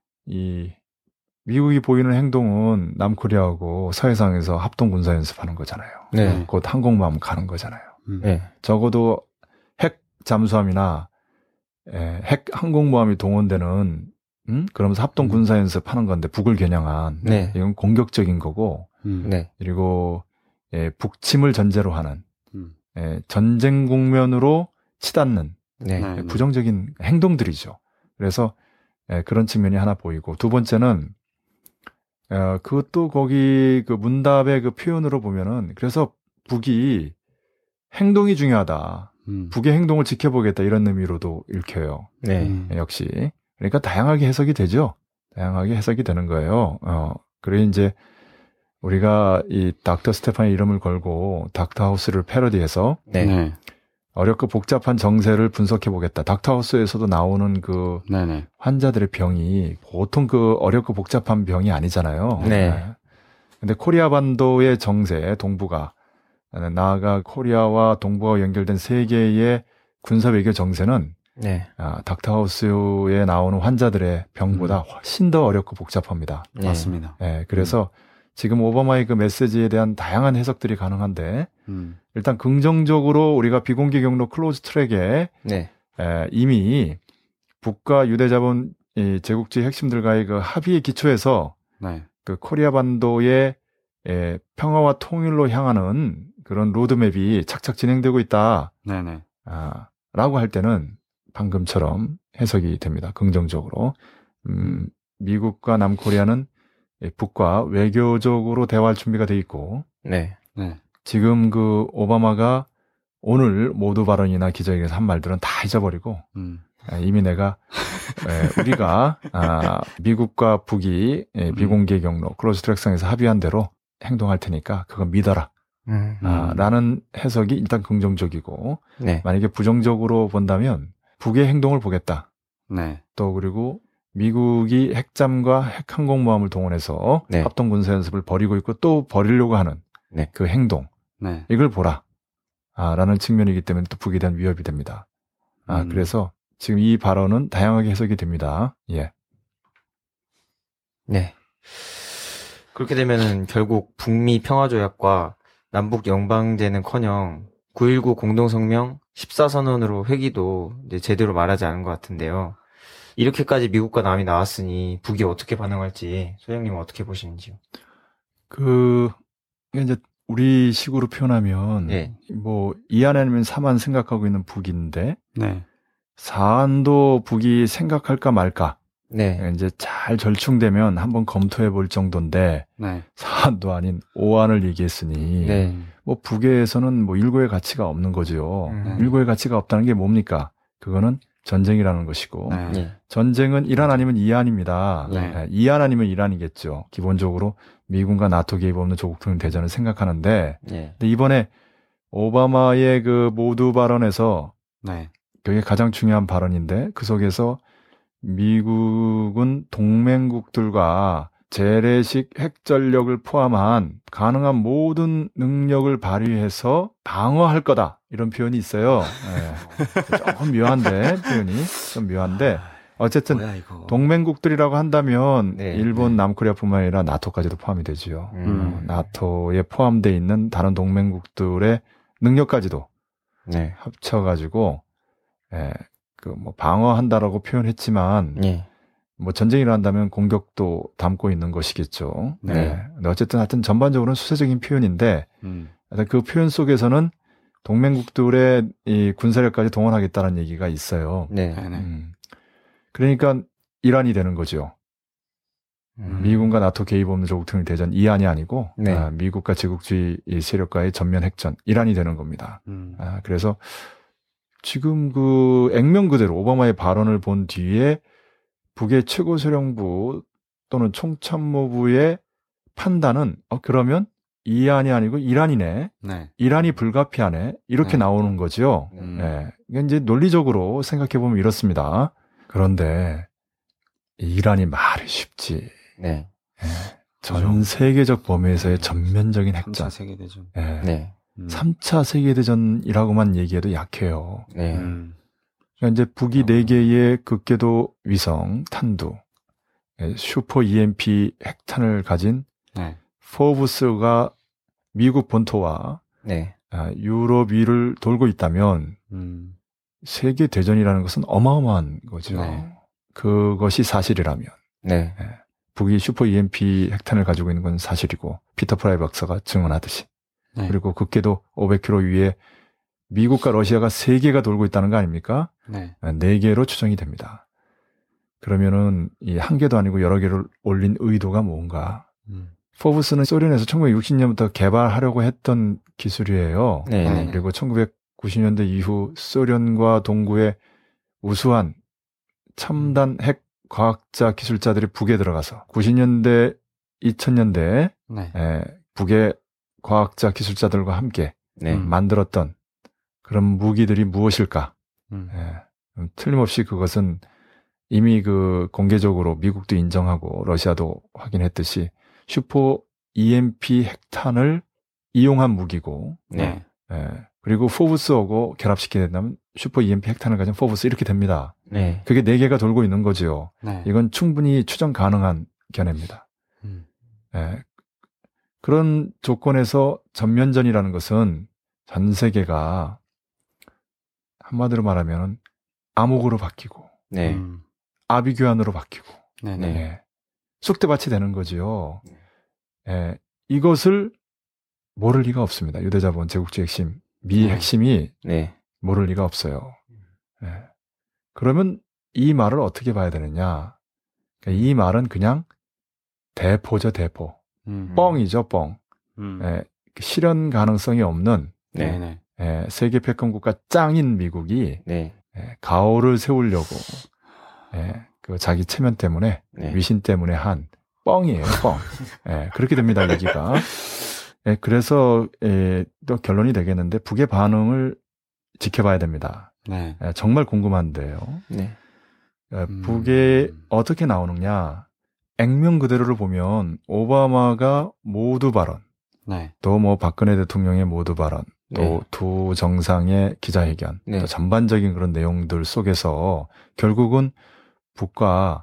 이 미국이 보이는 행동은 남코리아하고 서해상에서 합동 군사 연습하는 거잖아요. 네. 곧 항공모함 가는 거잖아요. 음. 네. 적어도 핵 잠수함이나 예, 핵 항공모함이 동원되는 음? 그러면서 합동 군사 연습하는 건데 북을 겨냥한 네. 이건 공격적인 거고 음. 네. 그리고 예, 북침을 전제로 하는 음. 예, 전쟁 국면으로 치닫는 네. 네. 부정적인 행동들이죠. 그래서 예, 그런 측면이 하나 보이고 두 번째는 어, 그것도 거기 그 문답의 그 표현으로 보면은 그래서 북이 행동이 중요하다. 음. 북의 행동을 지켜보겠다 이런 의미로도 읽혀요. 네. 음. 예, 역시 그러니까 다양하게 해석이 되죠. 다양하게 해석이 되는 거예요. 어, 그래 이제 우리가 이 닥터 스테판의 이름을 걸고 닥터 하우스를 패러디해서 네. 네. 어렵고 복잡한 정세를 분석해 보겠다. 닥터 하우스에서도 나오는 그 네네. 환자들의 병이 보통 그 어렵고 복잡한 병이 아니잖아요. 네. 근데 코리아 반도의 정세, 동북아, 나아가 코리아와 동북아와 연결된 세계의 군사 외교 정세는 네. 아, 닥터 하우스에 나오는 환자들의 병보다 훨씬 더 어렵고 복잡합니다. 네. 맞습니다. 예, 그래서 지금 오바마의 그 메시지에 대한 다양한 해석들이 가능한데 음. 일단 긍정적으로 우리가 비공개 경로 클로즈 트랙에 네. 에, 이미 북과 유대자본 이 제국주의 핵심들과의 그 합의에 기초해서 네. 그 코리아 반도의 에, 평화와 통일로 향하는 그런 로드맵이 착착 진행되고 있다. 네네. 아, 라고 할 때는 방금처럼 해석이 됩니다. 긍정적으로. 음, 미국과 남코리아는 북과 외교적으로 대화할 준비가 돼 있고 네. 네. 지금 그 오바마가 오늘 모두 발언이나 기자회견에서 한 말들은 다 잊어버리고 음. 이미 내가 에, 우리가 아, 미국과 북이 에, 비공개 경로 클로즈 트랙상에서 합의한 대로 행동할 테니까 그거 믿어라. 음. 아, 라는 해석이 일단 긍정적이고 네. 만약에 부정적으로 본다면 북의 행동을 보겠다. 네. 또 그리고 미국이 핵잠과 핵항공모함을 동원해서 네. 합동 군사 연습을 벌이고 있고 또 벌이려고 하는 네. 그 행동 네. 이걸 보라. 아, 라는 측면이기 때문에 또 북에 대한 위협이 됩니다. 아, 음. 그래서 지금 이 발언은 다양하게 해석이 됩니다. 예. 네. 그렇게 되면은 결국 북미 평화조약과 남북 영방제는커녕 구일구 공동성명 십사 선언으로 회기도 이제 제대로 말하지 않은 것 같은데요. 이렇게까지 미국과 남이 나왔으니 북이 어떻게 반응할지 소장님은 어떻게 보시는지요? 그 이제 우리 식으로 표현하면 네. 뭐 이안 아니면 삼안 생각하고 있는 북인데 네. 사안도 북이 생각할까 말까 네. 이제 잘 절충되면 한번 검토해 볼 정도인데 네. 사안도 아닌 오안을 얘기했으니 네. 뭐 북에서는 뭐 일고의 가치가 없는 거죠. 음. 일고의 가치가 없다는 게 뭡니까? 그거는 전쟁이라는 것이고 네. 네. 전쟁은 이란 아니면 이안입니다. 네. 네, 이안 아니면 이란이겠죠. 기본적으로 미군과 나토 개입 없는 조국 통일 대전을 생각하는데 네. 근데 이번에 오바마의 그 모두 발언에서 네. 그게 가장 중요한 발언인데 그 속에서 미국은 동맹국들과 재래식 핵전력을 포함한 가능한 모든 능력을 발휘해서 방어할 거다. 이런 표현이 있어요. 네. 조금 묘한데, 표현이. 좀 묘한데. 어쨌든 뭐야, 이거. 동맹국들이라고 한다면 네, 일본, 네. 남코리아뿐만 아니라 나토까지도 포함이 되지요. 음. 나토에 포함되어 있는 다른 동맹국들의 능력까지도 네. 합쳐가지고 예, 그 뭐 방어한다라고 표현했지만 예. 뭐 전쟁이라 한다면 공격도 담고 있는 것이겠죠. 네. 네. 근데 어쨌든 하여튼 전반적으로는 수세적인 표현인데 음. 그 표현 속에서는 동맹국들의 이 군사력까지 동원하겠다는 얘기가 있어요. 네. 네네. 음. 그러니까 이란이 되는 거죠. 음. 미군과 나토 개입 없는 조국 통일 대전 이란이 아니고 네. 아, 미국과 제국주의 세력과의 전면 핵전 이란이 되는 겁니다. 음. 아, 그래서 지금 그 액면 그대로 오바마의 발언을 본 뒤에 북의 최고사령부 또는 총참모부의 판단은 어 그러면 이란이 아니고 이란이네. 네. 이란이 불가피하네. 이렇게 네. 나오는 거죠. 음. 예. 이게 이제 논리적으로 생각해 보면 이렇습니다. 그런데 이란이 말이 쉽지. 네. 예. 전 세계적 범위에서의 전면적인 삼 차 핵전. 세계대전. 예. 네. 음. 삼 차 세계대전이라고만 얘기해도 약해요. 네. 음. 그러니까 이제 북이 네 개의 극궤도 위성, 탄두, 예, 슈퍼 이엠피 핵탄을 가진 네. 포브스가 미국 본토와 네. 아, 유럽 위를 돌고 있다면 음. 세계 대전이라는 것은 어마어마한 거죠. 네. 그것이 사실이라면 네. 북이 슈퍼 이엠피 핵탄을 가지고 있는 건 사실이고 피터 프라이 박사가 증언하듯이 네. 그리고 극궤도 오백 킬로미터 위에 미국과 러시아가 세 개가 돌고 있다는 거 아닙니까? 네. 네 개로 추정이 됩니다. 그러면은 이 한 개도 아니고 여러 개를 올린 의도가 뭔가? 음. 포브스는 소련에서 천구백육십 년부터 개발하려고 했던 기술이에요. 네. 네. 그리고 천구백구십 년대 이후 소련과 동구의 우수한 첨단 핵 과학자 기술자들이 북에 들어가서 구십 년대, 이천 년대 네. 에, 북의 과학자 기술자들과 함께 네. 음. 만들었던 그런 무기들이 무엇일까? 음. 예, 음, 틀림없이 그것은 이미 그 공개적으로 미국도 인정하고 러시아도 확인했듯이 슈퍼 이엠피 핵탄을 이용한 무기고, 네. 예, 그리고 포브스하고 결합시키게 된다면 슈퍼 이엠피 핵탄을 가진 포브스 이렇게 됩니다. 네. 그게 네 개가 돌고 있는 거죠. 네. 이건 충분히 추정 가능한 견해입니다. 음. 예, 그런 조건에서 전면전이라는 것은 전 세계가 한마디로 말하면 암흑으로 바뀌고 네. 음. 아비규환으로 바뀌고 네네. 네. 예, 쑥대밭이 되는 거지요. 예, 이것을 모를 리가 없습니다. 유대자본 제국주의 핵심, 미 네. 핵심이 네. 모를 리가 없어요. 예. 그러면 이 말을 어떻게 봐야 되느냐? 그러니까 이 말은 그냥 대포죠, 대포. 음. 뻥이죠, 뻥. 음. 예, 실현 가능성이 없는 네. 네네. 예, 세계 패권 국가 짱인 미국이 네. 예, 가오를 세우려고 예, 그 자기 체면 때문에 네. 위신 때문에 한 뻥이에요, 뻥. 예, 그렇게 됩니다, 얘기가. 예, 그래서 예, 또 결론이 되겠는데 북의 반응을 지켜봐야 됩니다. 네. 예, 정말 궁금한데요. 네. 예, 음. 북에 어떻게 나오느냐? 액면 그대로를 보면 오바마가 모두 발언, 네. 또 뭐 박근혜 대통령의 모두 발언, 또 네. 두 정상의 기자회견, 네. 또 전반적인 그런 내용들 속에서 결국은 북과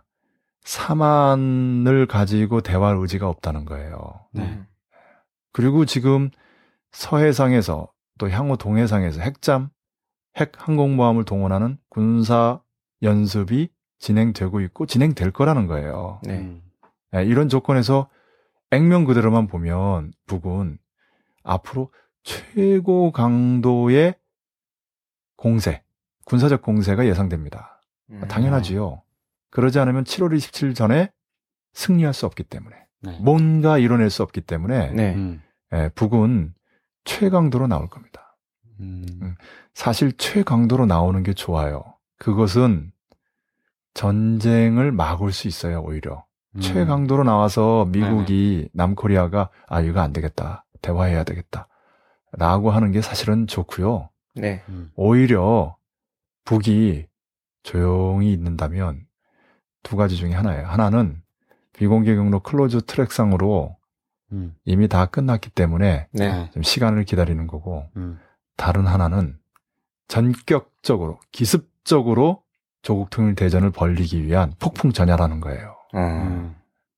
사만을 가지고 대화할 의지가 없다는 거예요. 네. 그리고 지금 서해상에서 또 향후 동해상에서 핵잠, 핵 항공모함을 동원하는 군사 연습이 진행되고 있고 진행될 거라는 거예요. 네. 음. 예, 이런 조건에서 액면 그대로만 보면 북은 앞으로 최고 강도의 공세, 군사적 공세가 예상됩니다. 음. 당연하지요. 그러지 않으면 칠월 이십칠일 전에 승리할 수 없기 때문에 네. 뭔가 이뤄낼 수 없기 때문에 네. 음. 예, 북은 최강도로 나올 겁니다. 음. 음. 사실 최강도로 나오는 게 좋아요. 그것은 전쟁을 막을 수 있어요, 오히려. 음. 최강도로 나와서 미국이 남코리아가 아 이거 안 되겠다. 대화해야 되겠다. 라고 하는 게 사실은 좋고요. 네. 음. 오히려 북이 조용히 있는다면 두 가지 중에 하나예요. 하나는 비공개 경로 클로즈 트랙상으로 음. 이미 다 끝났기 때문에 네. 좀 시간을 기다리는 거고, 음. 다른 하나는 전격적으로 기습적으로 조국 통일 대전을 벌리기 위한 폭풍 전야라는 거예요. 어. 음.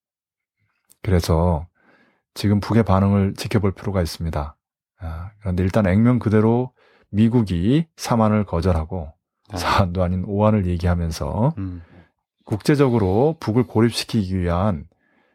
그래서 지금 북의 반응을 지켜볼 필요가 있습니다. 아, 그런데 일단 액면 그대로 미국이 삼안을 거절하고 네. 사안도 아닌 오안을 얘기하면서 음. 국제적으로 북을 고립시키기 위한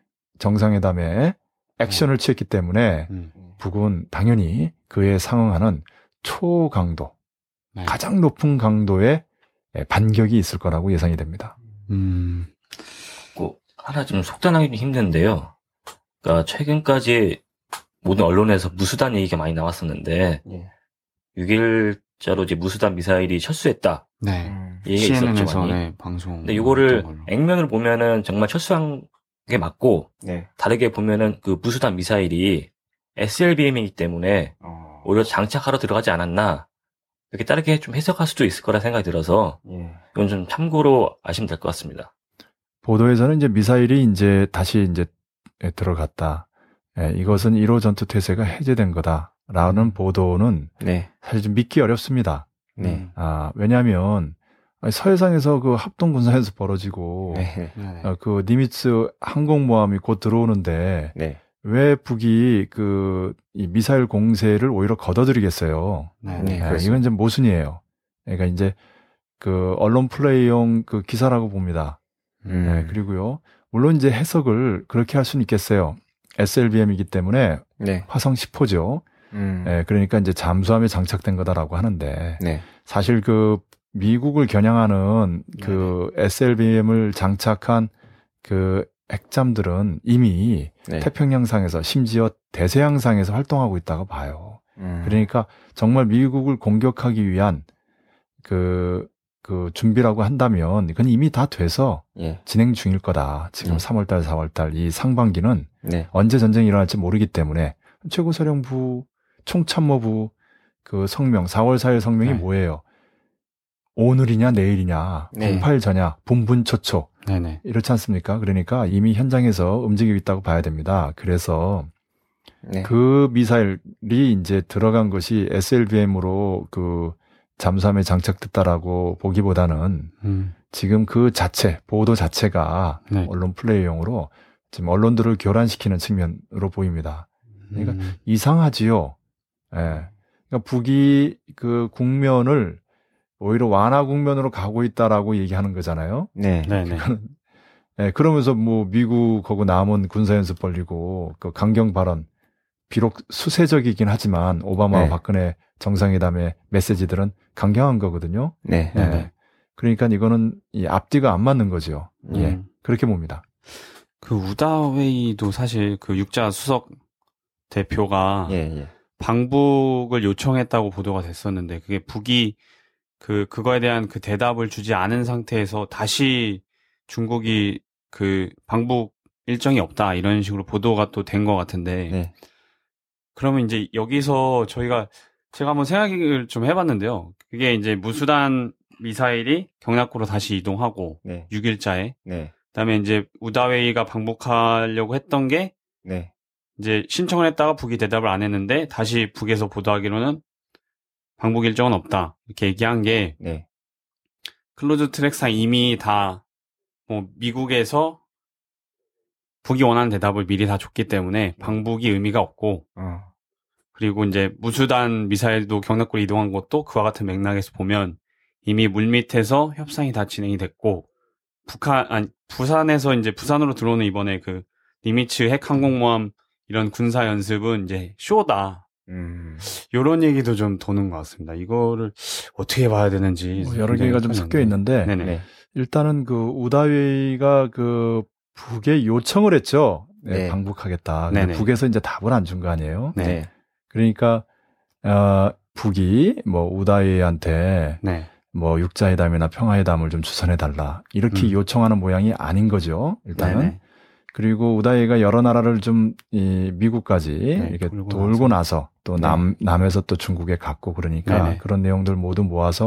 정상회담에 액션을 취했기 때문에 음. 북은 당연히 그에 상응하는 초강도, 네. 가장 높은 강도의 반격이 있을 거라고 예상이 됩니다. 음. 꼭 하나 좀 속단하기 좀 힘든데요. 그러니까 최근까지 모든 언론에서 무수단 얘기가 많이 나왔었는데 예. 육 일자로 이제 무수단 미사일이 철수했다. 네. 음. 얘기가 있었죠, 씨엔엔에서 많이. 네, 방송. 근데 이거를 했던 걸로. 액면을 보면은 정말 철수한 게 맞고, 네. 다르게 보면은 그 무수단 미사일이 에스엘비엠이기 때문에 어. 오히려 장착하러 들어가지 않았나, 이렇게 다르게 좀 해석할 수도 있을 거라 생각이 들어서 예. 이건 좀 참고로 아시면 될 것 같습니다. 보도에서는 이제 미사일이 이제 다시 이제 들어갔다. 예, 이것은 일 호 전투 태세가 해제된 거다라는 보도는 네. 사실 좀 믿기 어렵습니다. 네. 아, 왜냐하면 서해상에서 그 합동 군사연습 벌어지고 네. 네. 어, 그 니미츠 항공모함이 곧 들어오는데 네. 왜 북이 그 이 미사일 공세를 오히려 걷어들이겠어요? 네. 네. 예, 그렇습니다. 이건 이제 모순이에요. 그러니까 이제 그 언론 플레이용 그 기사라고 봅니다. 음. 네, 그리고요. 물론 이제 해석을 그렇게 할 수는 있겠어요. 에스엘비엠이기 때문에 네. 화성 십 호죠. 음. 예, 그러니까 이제 잠수함에 장착된 거다라고 하는데 네. 사실 그 미국을 겨냥하는 그 에스엘비엠을 장착한 그 핵잠들은 이미 네. 태평양상에서 심지어 대서양상에서 활동하고 있다고 봐요. 음. 그러니까 정말 미국을 공격하기 위한 그, 그 준비라고 한다면 이건 이미 다 돼서 예. 진행 중일 거다. 지금 네. 삼월달, 사월달 이 상반기는 네. 언제 전쟁이 일어날지 모르기 때문에 최고사령부, 총참모부 그 성명, 사월 사일 성명이 네. 뭐예요? 오늘이냐 내일이냐, 네. 공팔 전야, 분분초초 네네. 이렇지 않습니까? 그러니까 이미 현장에서 움직이고 있다고 봐야 됩니다. 그래서 네. 그 미사일이 이제 들어간 것이 에스엘비엠으로 그 잠수함에 장착됐다라고 보기보다는 음. 지금 그 자체, 보도 자체가 네. 언론 플레이용으로 지금 언론들을 교란시키는 측면으로 보입니다. 그러니까 음. 이상하지요. 예. 그러니까 북이 그 국면을 오히려 완화 국면으로 가고 있다라고 얘기하는 거잖아요. 네. 네네. 예, 그러면서 뭐 미국하고 남은 군사연습 벌리고 그 강경 발언 비록 수세적이긴 하지만 오바마와 네. 박근혜 정상회담의 메시지들은 강경한 거거든요. 네. 예. 네네. 그러니까 이거는 이 앞뒤가 안 맞는 거죠. 예. 음. 그렇게 봅니다. 그 우다웨이도 사실 그 육자 수석 대표가 예, 예. 방북을 요청했다고 보도가 됐었는데 그게 북이 그 그거에 대한 그 대답을 주지 않은 상태에서 다시 중국이 그 방북 일정이 없다 이런 식으로 보도가 또 된 것 같은데 네. 그러면 이제 여기서 저희가 제가 한번 생각을 좀 해봤는데요. 그게 이제 무수단 미사일이 경락고로 다시 이동하고 네. 육 일자에 네. 그다음에 이제 우다웨이가 방북하려고 했던 게 네. 이제 신청을 했다가 북이 대답을 안 했는데 다시 북에서 보도하기로는 방북 일정은 없다 이렇게 얘기한 게 네. 클로즈 트랙상 이미 다 뭐 미국에서 북이 원하는 대답을 미리 다 줬기 때문에 방북이 의미가 없고 어. 그리고 이제 무수단 미사일도 경락고로 이동한 것도 그와 같은 맥락에서 보면 이미 물밑에서 협상이 다 진행이 됐고 북한 아니 부산에서 이제 부산으로 들어오는 이번에 그 니미츠 핵 항공모함 이런 군사 연습은 이제 쇼다. 음. 요런 얘기도 좀 도는 것 같습니다. 이거를 어떻게 봐야 되는지 뭐 여러 개가 좀 섞여 있는데 네네. 네. 일단은 그 우다웨이가 그 북에 요청을 했죠. 네, 네. 방북하겠다. 근데 네네. 북에서 이제 답을 안 준 거 아니에요. 네. 네. 그러니까 어, 북이 뭐 우다웨이한테 네. 뭐 육자회담이나 평화회담을 좀 주선해 달라 이렇게 음. 요청하는 모양이 아닌 거죠. 일단은. 네네. 그리고 우다웨이가 여러 나라를 좀 이 미국까지 이렇게 돌고 돌고 나서 또 남 남에서 또 중국에 갔고 그러니까 네네. 그런 내용들 모두 모아서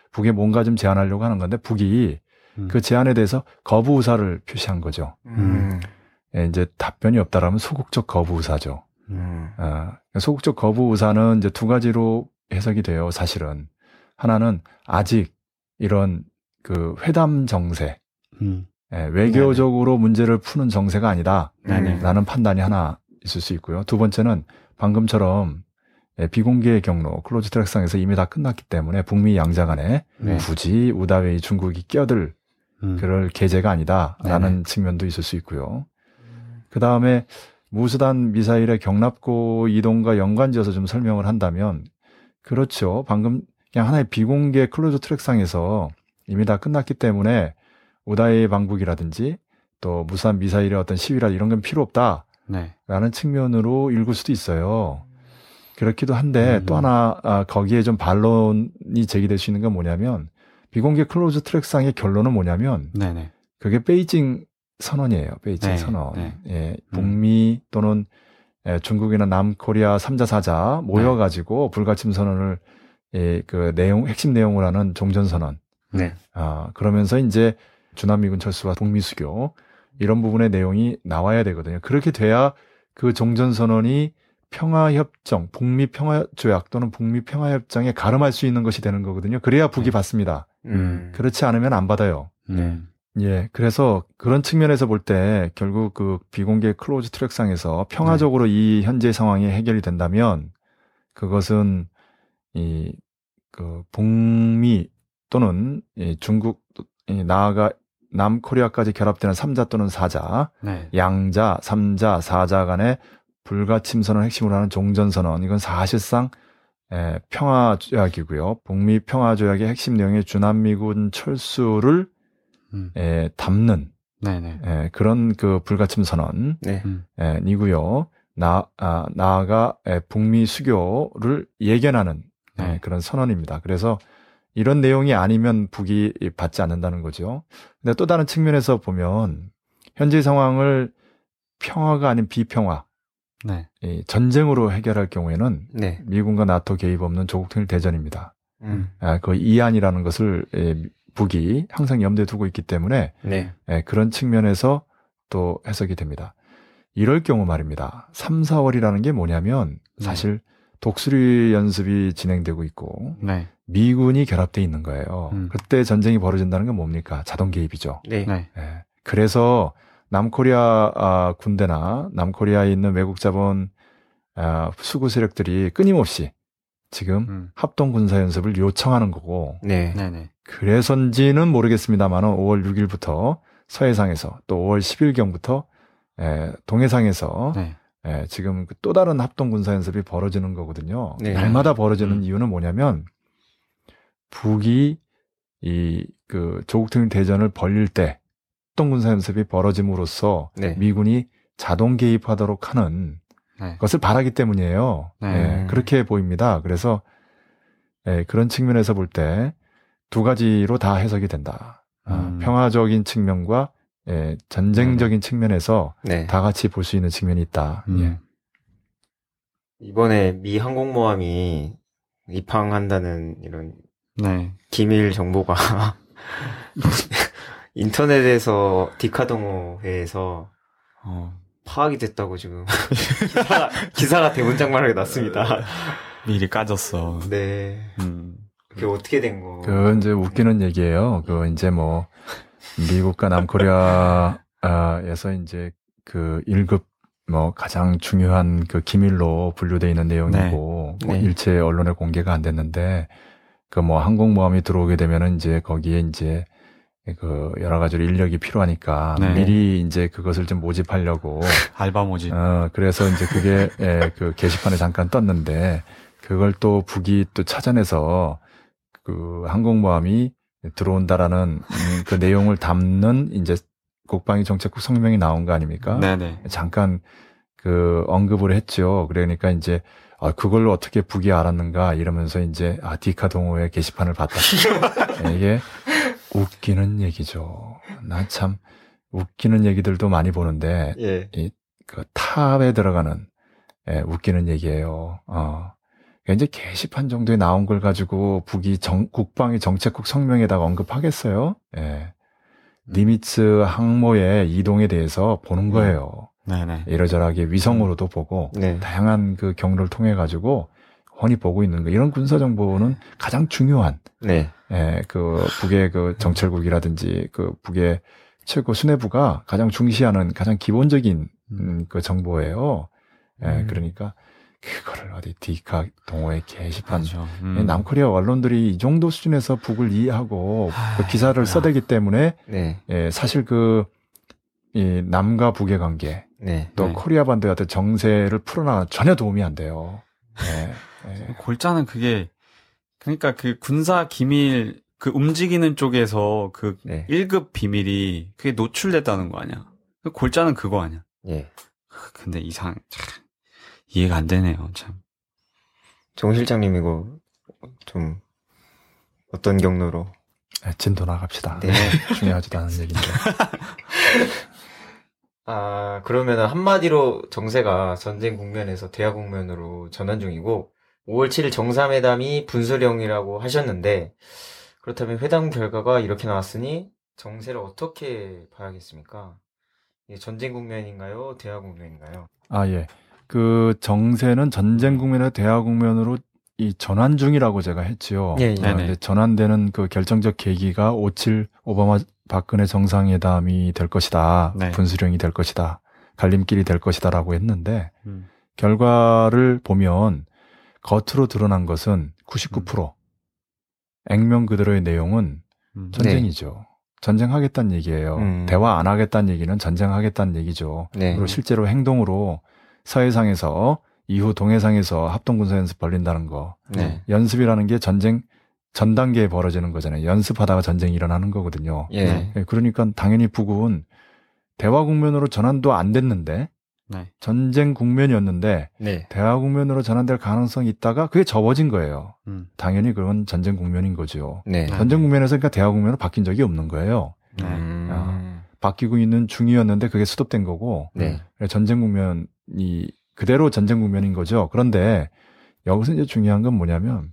북에 뭔가 좀 제안하려고 하는 건데 북이 음. 그 제안에 대해서 거부 의사를 표시한 거죠. 음. 예, 이제 답변이 없다라면 소극적 거부 의사죠. 음. 어, 소극적 거부 의사는 이제 두 가지로 해석이 돼요. 사실은 하나는 아직 이런 그 회담 정세, 음. 예, 외교적으로 네네. 문제를 푸는 정세가 아니다. 네네. 라는 판단이 하나 있을 수 있고요. 두 번째는 방금처럼 예, 비공개 경로 클로즈 트랙상에서 이미 다 끝났기 때문에 북미 양자 간에 네. 굳이 우다웨이 중국이 껴들 음. 그럴 계제가 아니다라는 네네. 측면도 있을 수 있고요. 그 다음에 무수단 미사일의 경납고 이동과 연관지어서 좀 설명을 한다면 그렇죠. 방금 그냥 하나의 비공개 클로즈 트랙상에서 이미 다 끝났기 때문에 우다웨이 방북이라든지 또 무수단 미사일의 어떤 시위라 이런 건 필요 없다라는 네. 측면으로 읽을 수도 있어요. 그렇기도 한데 음. 또 하나 아, 거기에 좀 반론이 제기될 수 있는 건 뭐냐면 비공개 클로즈 트랙상의 결론은 뭐냐면 네네. 그게 베이징 선언이에요. 베이징 네, 선언. 네. 예, 북미 또는 예, 중국이나 남코리아 삼 자 사 자 모여가지고 불가침 선언을 예, 그 내용 핵심 내용을 하는 종전 선언. 네. 아 그러면서 이제 주남미군 철수와 북미 수교 이런 부분의 내용이 나와야 되거든요. 그렇게 돼야 그 종전 선언이 평화협정, 북미 평화조약 또는 북미 평화협정에 가름할 수 있는 것이 되는 거거든요. 그래야 북이 네. 받습니다. 음. 그렇지 않으면 안 받아요. 네. 예, 그래서 그런 측면에서 볼 때 결국 그 비공개 클로즈 트랙상에서 평화적으로 네. 이 현재 상황이 해결이 된다면 그것은 이 그 북미 또는 이 중국 이 나아가 남코리아까지 결합되는 삼 자 또는 사 자, 네. 양자, 삼 자, 사 자 간의 불가침 선언을 핵심으로 하는 종전 선언. 이건 사실상 에, 평화조약이고요. 북미 평화조약의 핵심 내용의 주남미군 철수를 음. 에, 담는 네네. 에, 그런 그 불가침 선언 네. 음. 에, 이고요. 나 아, 나아가 에, 북미 수교를 예견하는 에, 네. 그런 선언입니다. 그래서 이런 내용이 아니면 북이 받지 않는다는 거죠. 근데 또 다른 측면에서 보면 현재 상황을 평화가 아닌 비평화, 네. 이 전쟁으로 해결할 경우에는 네. 미군과 나토 개입 없는 조국 통일 대전입니다. 음. 아, 그 이안이라는 것을 에, 북이 항상 염두에 두고 있기 때문에 네. 에, 그런 측면에서 또 해석이 됩니다. 이럴 경우 말입니다. 삼, 사월이라는 게 뭐냐면 사실 독수리 연습이 진행되고 있고 네. 미군이 결합돼 있는 거예요. 음. 그때 전쟁이 벌어진다는 건 뭡니까? 자동 개입이죠. 네. 네. 예. 그래서 남코리아 아, 군대나 남코리아에 있는 외국 자본 아, 수구 세력들이 끊임없이 지금 음. 합동 군사 연습을 요청하는 거고 네. 네네. 그래서인지는 모르겠습니다만 오월 육일부터 서해상에서 또 오월 십일경부터 에, 동해상에서 네. 에, 지금 또 다른 합동 군사 연습이 벌어지는 거거든요. 네. 날마다 벌어지는 음. 이유는 뭐냐면 북이 이 그 조국 통일 대전을 벌릴 때 합동 군사 연습이 벌어짐으로써 네. 미군이 자동 개입하도록 하는 네. 것을 바라기 때문이에요. 네. 예, 그렇게 보입니다. 그래서 예, 그런 측면에서 볼 때 두 가지로 다 해석이 된다. 아, 음. 평화적인 측면과 예, 전쟁적인 측면에서 네. 다 같이 볼 수 있는 측면이 있다. 음. 예. 이번에 미 항공모함이 입항한다는 이런 네. 기밀 정보가 인터넷에서 디카동호회에서 어, 파악이 됐다고 지금 기사가, 기사가 대문짝만하게 났습니다. 미리 까졌어. 네. 음. 그게 어떻게 된 거? 그 이제 웃기는 얘기예요. 그 이제 뭐 미국과 남코리아에서 이제 그 일 급 뭐 가장 중요한 그 기밀로 분류되어 있는 내용이고 네. 뭐 네. 일체 언론에 공개가 안 됐는데 그 뭐 항공모함이 들어오게 되면은 이제 거기에 이제 그 여러 가지로 인력이 필요하니까 네. 미리 이제 그것을 좀 모집하려고 알바 모집. 어 그래서 이제 그게 예, 그 게시판에 잠깐 떴는데 그걸 또 북이 또 찾아내서 그 항공모함이 들어온다라는 음, 그 내용을 담는 이제 국방위 정책국 성명이 나온 거 아닙니까? 네네. 잠깐 그 언급을 했죠. 그러니까 이제 아, 그걸 어떻게 북이 알았는가 이러면서 이제 아 디카 동호회 게시판을 봤다. 이게 웃기는 얘기죠. 난 참 웃기는 얘기들도 많이 보는데 예. 이 그 탑에 들어가는 예, 웃기는 얘기예요. 어. 이제 게시판 정도에 나온 걸 가지고 북이 정, 국방위 정책국 성명에다가 언급하겠어요? 예. 니미츠 항모의 이동에 대해서 보는 거예요. 네네. 이러저러하게 위성으로도 보고 네. 다양한 그 경로를 통해 가지고 훤히 보고 있는 거. 이런 군사 정보는 가장 중요한 네. 예, 그 북의 그 정찰국이라든지 그 북의 최고 수뇌부가 가장 중시하는 가장 기본적인 음, 그 정보예요. 예, 음. 그러니까 그거를 어디 디카 동호회 게시판 맞죠. 음. 남코리아 언론들이 이 정도 수준에서 북을 이해하고 그 기사를 뭐야. 써대기 때문에 네. 예, 사실 그 이 남과 북의 관계 네. 또 네. 코리아 반도의 어떤 정세를 풀어나가 전혀 도움이 안 돼요. 예, 예. 골자는 그게 그러니까 그 군사 기밀 그 움직이는 쪽에서 그 네. 일 급 비밀이 그게 노출됐다는 거 아니야. 그 골자는 그거 아니야. 예. 근데 이상 참 이해가 안 되네요. 참. 정 실장님 이거 좀 어떤 경로로? 예, 진도 나갑시다. 네. 중요하지도 않은 얘기인데. 아, 그러면은 한마디로 정세가 전쟁 국면에서 대화 국면으로 전환 중이고 오월 칠일 정상회담이 분수령이라고 하셨는데 그렇다면 회담 결과가 이렇게 나왔으니 정세를 어떻게 봐야겠습니까? 이게 전쟁 국면인가요? 대화 국면인가요? 아, 예. 그 정세는 전쟁 국면에서 대화 국면으로 이 전환 중이라고 제가 했지요. 예, 예. 아, 네네. 근데 전환되는 그 결정적 계기가 오칠 오바마 박근혜 정상회담이 될 것이다. 네. 분수령이 될 것이다. 갈림길이 될 것이다라고 했는데 음. 결과를 보면 겉으로 드러난 것은 구십구 퍼센트 액면 그대로의 내용은 음. 전쟁이죠. 전쟁하겠다는 얘기예요. 음. 대화 안 하겠다는 얘기는 전쟁하겠다는 얘기죠. 네. 그리고 실제로 행동으로 서해상에서 이후 동해상에서 합동군사연습 벌린다는 거. 네. 연습이라는 게 전쟁 전 단계에 벌어지는 거잖아요. 연습하다가 전쟁이 일어나는 거거든요. 예. 네. 예, 그러니까 당연히 북은 대화 국면으로 전환도 안 됐는데 네. 전쟁 국면이었는데 네. 대화 국면으로 전환될 가능성이 있다가 그게 접어진 거예요. 음. 당연히 그건 전쟁 국면인 거죠. 네. 전쟁 국면에서 그러니까 대화 국면으로 바뀐 적이 없는 거예요. 네. 음. 바뀌고 있는 중이었는데 그게 스톱된 거고 네. 전쟁 국면이 그대로 전쟁 국면인 거죠. 그런데 여기서 이제 중요한 건 뭐냐면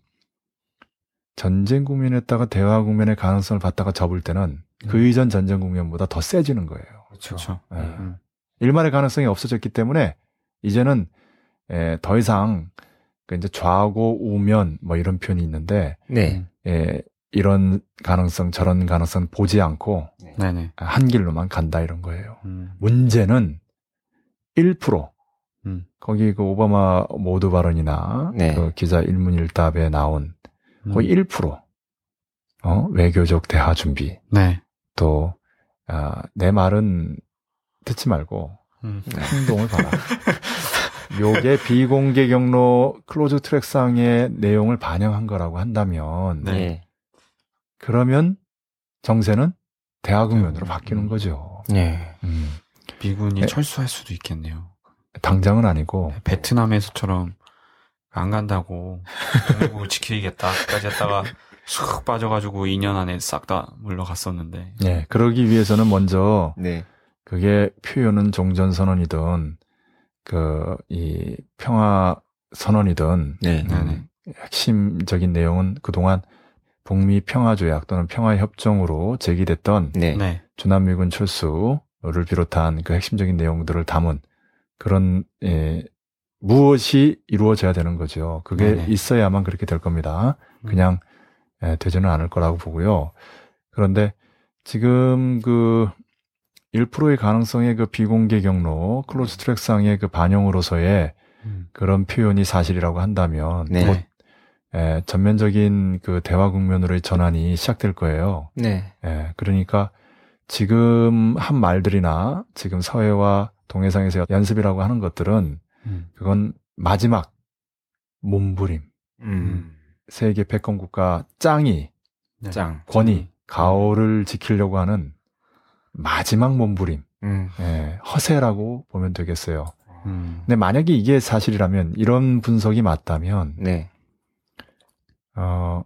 전쟁 국면에다가 대화 국면의 가능성을 받다가 접을 때는 그 음. 이전 전쟁 국면보다 더 세지는 거예요. 그렇죠. 예. 음. 일말의 가능성이 없어졌기 때문에 이제는 에, 더 이상 그 이제 좌고 우면 뭐 이런 표현이 있는데 네. 에, 이런 가능성 저런 가능성 보지 않고 네네. 한 길로만 간다 이런 거예요. 음. 문제는 일 퍼센트 음. 거기 그 오바마 모두 발언이나 네. 그 기자 일문일답에 나온 음. 거의 일 퍼센트 어? 외교적 대화 준비 네. 또 아, 내 말은 듣지 말고 음. 행동을 봐라. 요게 비공개 경로 클로즈 트랙상의 내용을 반영한 거라고 한다면 네. 네. 그러면 정세는 대화 국면으로 음. 바뀌는 거죠. 네. 음, 미군이 네. 철수할 수도 있겠네요. 당장은 아니고 베트남에서처럼 안 간다고 동맹국을 지키겠다까지 했다가 쑥 빠져가지고 이 년 안에 싹 다 물러갔었는데. 네, 그러기 위해서는 먼저 네. 그게 표현은 종전선언이든 그 이 평화 선언이든 네. 네네. 핵심적인 내용은 그동안 북미 평화조약 또는 평화협정으로 제기됐던 네. 네. 주남미군 철수를 비롯한 그 핵심적인 내용들을 담은 그런 예, 무엇이 이루어져야 되는 거죠. 그게 네네. 있어야만 그렇게 될 겁니다. 그냥 예, 되지는 않을 거라고 보고요. 그런데 지금 그 일 퍼센트의 가능성의 그 비공개 경로 클로즈 트랙상의 그 반영으로서의 음. 그런 표현이 사실이라고 한다면 네. 곧 예, 전면적인 그 대화 국면으로의 전환이 시작될 거예요. 네. 예, 그러니까 지금 한 말들이나 지금 서해와 동해상에서 연습이라고 하는 것들은 음. 그건 마지막 몸부림. 음. 세계 패권 국가 짱이 네. 짱. 권위, 가오를 지키려고 하는 마지막 몸부림, 음. 예, 허세라고 보면 되겠어요. 음. 근데 만약에 이게 사실이라면 이런 분석이 맞다면 네. 어,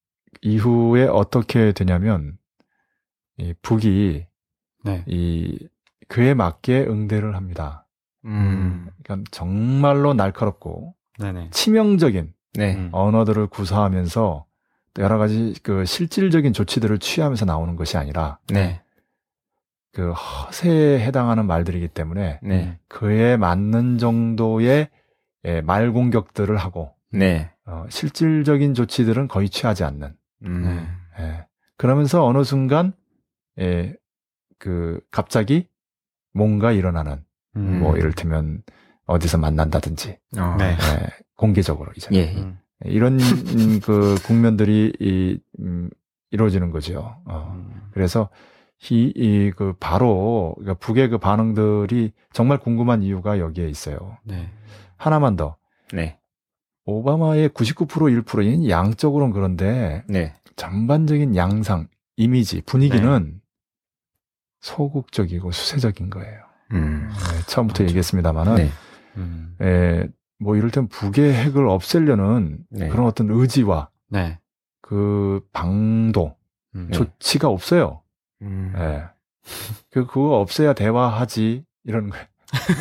이후에 어떻게 되냐면 이 북이 네. 이 그에 맞게 응대를 합니다. 음. 그러니까 정말로 날카롭고 네네. 치명적인 네. 음. 언어들을 구사하면서 또 여러 가지 그 실질적인 조치들을 취하면서 나오는 것이 아니라 네. 그 허세에 해당하는 말들이기 때문에 네. 그에 맞는 정도의 예, 말 공격들을 하고 네. 어, 실질적인 조치들은 거의 취하지 않는. 음. 예. 그러면서 어느 순간 예, 그 갑자기 뭔가 일어나는 음. 뭐 이를테면 어디서 만난다든지 어. 네. 예, 공개적으로 이제 예. 음. 이런 음, 그 국면들이 이, 음, 이루어지는 거죠. 어. 음. 그래서 이, 이, 그, 바로, 그러니까 북의 그 반응들이 정말 궁금한 이유가 여기에 있어요. 네. 하나만 더. 네. 오바마의 구십구 퍼센트 일 퍼센트는 양적으로는 그런데 네. 전반적인 양상, 이미지, 분위기는 소극적이고 수세적인 거예요. 음. 네, 처음부터 맞죠. 얘기했습니다만은, 네. 음. 예, 뭐 이를테면 북의 핵을 없애려는 네. 그런 어떤 의지와 네. 그 방도, 음. 네. 조치가 없어요. 음. 예. 그, 그거 없애야 대화하지, 이러는 거예요.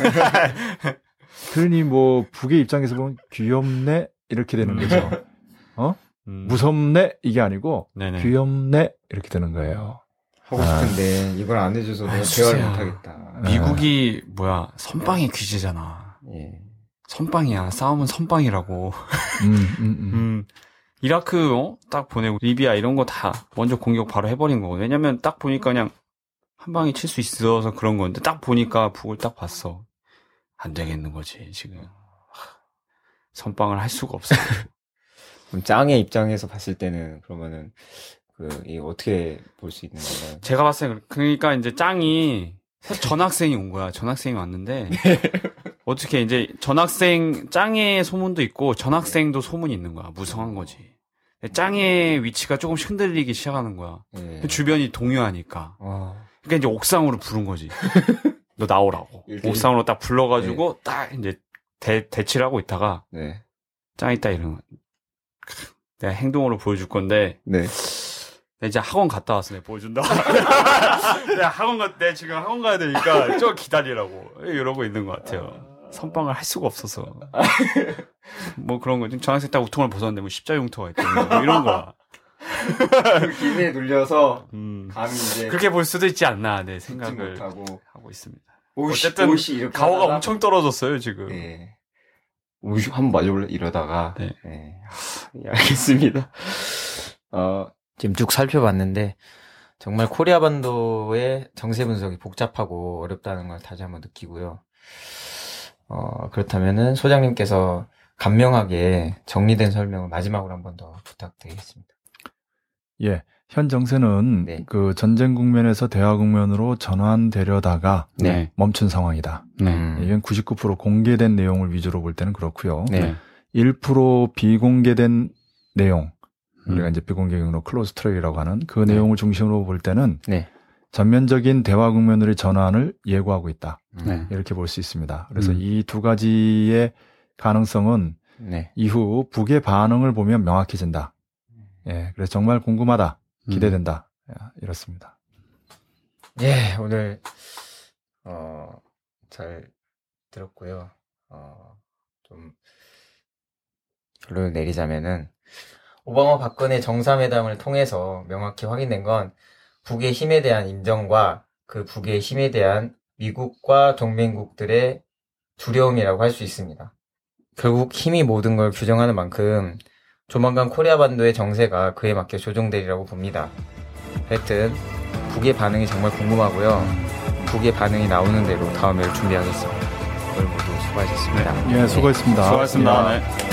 그러니 뭐, 북의 입장에서 보면 귀엽네? 이렇게 되는 거죠. 어? 음. 무섭네? 이게 아니고, 네네. 귀엽네? 이렇게 되는 거예요. 하고 싶은데 이걸 안 해줘서 내가 아유, 대화를 수세야. 못하겠다. 미국이 뭐야 선빵의 귀재잖아. 예. 선빵이야. 싸움은 선빵이라고. 음, 음, 음. 음. 이라크 어? 딱 보내고 리비아 이런 거 다 먼저 공격 바로 해버린 거거든. 왜냐면 딱 보니까 그냥 한 방에 칠 수 있어서 그런 건데 딱 보니까 북을 딱 봤어. 안 되겠는 거지 지금. 하, 선빵을 할 수가 없어. 그럼 짱의 입장에서 봤을 때는 그러면은 그 이 어떻게 볼 수 있는 건가요? 제가 봤을 때 그러니까 이제 짱이 전학생이 온 거야. 전학생이 왔는데 어떻게 이제 전학생 짱의 소문도 있고 전학생도 소문이 있는 거야. 무성한 거지. 짱의 위치가 조금씩 흔들리기 시작하는 거야. 예. 주변이 동요하니까. 어. 그러니까 이제 옥상으로 부른 거지. 너 나오라고. 일대일. 옥상으로 딱 불러가지고 딱 이제 대 대치를 하고 있다가 네. 짱이 딱 이런 거. 내가 행동으로 보여줄 건데. 네. 나 이제 학원 갔다 왔어. 내가 보여준다. 내가 학원 갔, 내가 지금 학원 가야 되니까 좀 기다리라고 이러고 있는 것 같아요. 선빵을 할 수가 없어서. 뭐 그런 거. 전학생 딱 우통을 벗었는데 뭐 십자용토가 있던가 뭐 이런 거야. 기회에 눌려서 음. 감히 이제 그렇게 볼 수도 있지 않나 내 듣지 생각을 못하고 하고 있습니다. 옷이, 어쨌든 옷이 이렇게 가오가 하다가 엄청 떨어졌어요 지금. 예. 옷이 한번 맞아볼래 이러다가 네. 예. 하, 예, 알겠습니다. 어, 지금 쭉 살펴봤는데 정말 코리아 반도의 정세 분석이 복잡하고 어렵다는 걸 다시 한번 느끼고요. 어, 그렇다면은 소장님께서 간명하게 정리된 설명을 마지막으로 한 번 더 부탁드리겠습니다. 예. 현 정세는 네. 그 전쟁 국면에서 대화 국면으로 전환되려다가 네. 멈춘 상황이다. 네. 음. 이건 구십구 퍼센트 공개된 내용을 위주로 볼 때는 그렇고요. 네. 일 퍼센트 비공개된 내용, 음. 우리가 이제 비공개 경로 클로즈 트랙이라고 하는 그 네. 내용을 중심으로 볼 때는 네. 전면적인 대화 국면으로의 전환을 예고하고 있다. 네. 이렇게 볼 수 있습니다. 그래서 음. 이 두 가지의 가능성은 네. 이후 북의 반응을 보면 명확해진다. 예, 그래서 정말 궁금하다. 기대된다. 야, 이렇습니다. 예, 오늘 어, 잘 들었고요. 어, 좀 결론을 내리자면은 오바마 박근혜 정상회담을 통해서 명확히 확인된 건 북의 힘에 대한 인정과 그 북의 힘에 대한 미국과 동맹국들의 두려움이라고 할 수 있습니다. 결국 힘이 모든 걸 규정하는 만큼 조만간 코리아 반도의 정세가 그에 맞게 조정되리라고 봅니다. 하여튼 북의 반응이 정말 궁금하고요. 북의 반응이 나오는 대로 다음 회를 준비하겠습니다. 오늘 모두 수고하셨습니다. 예, 수고했습니다. 수고하셨습니다. 예. 네.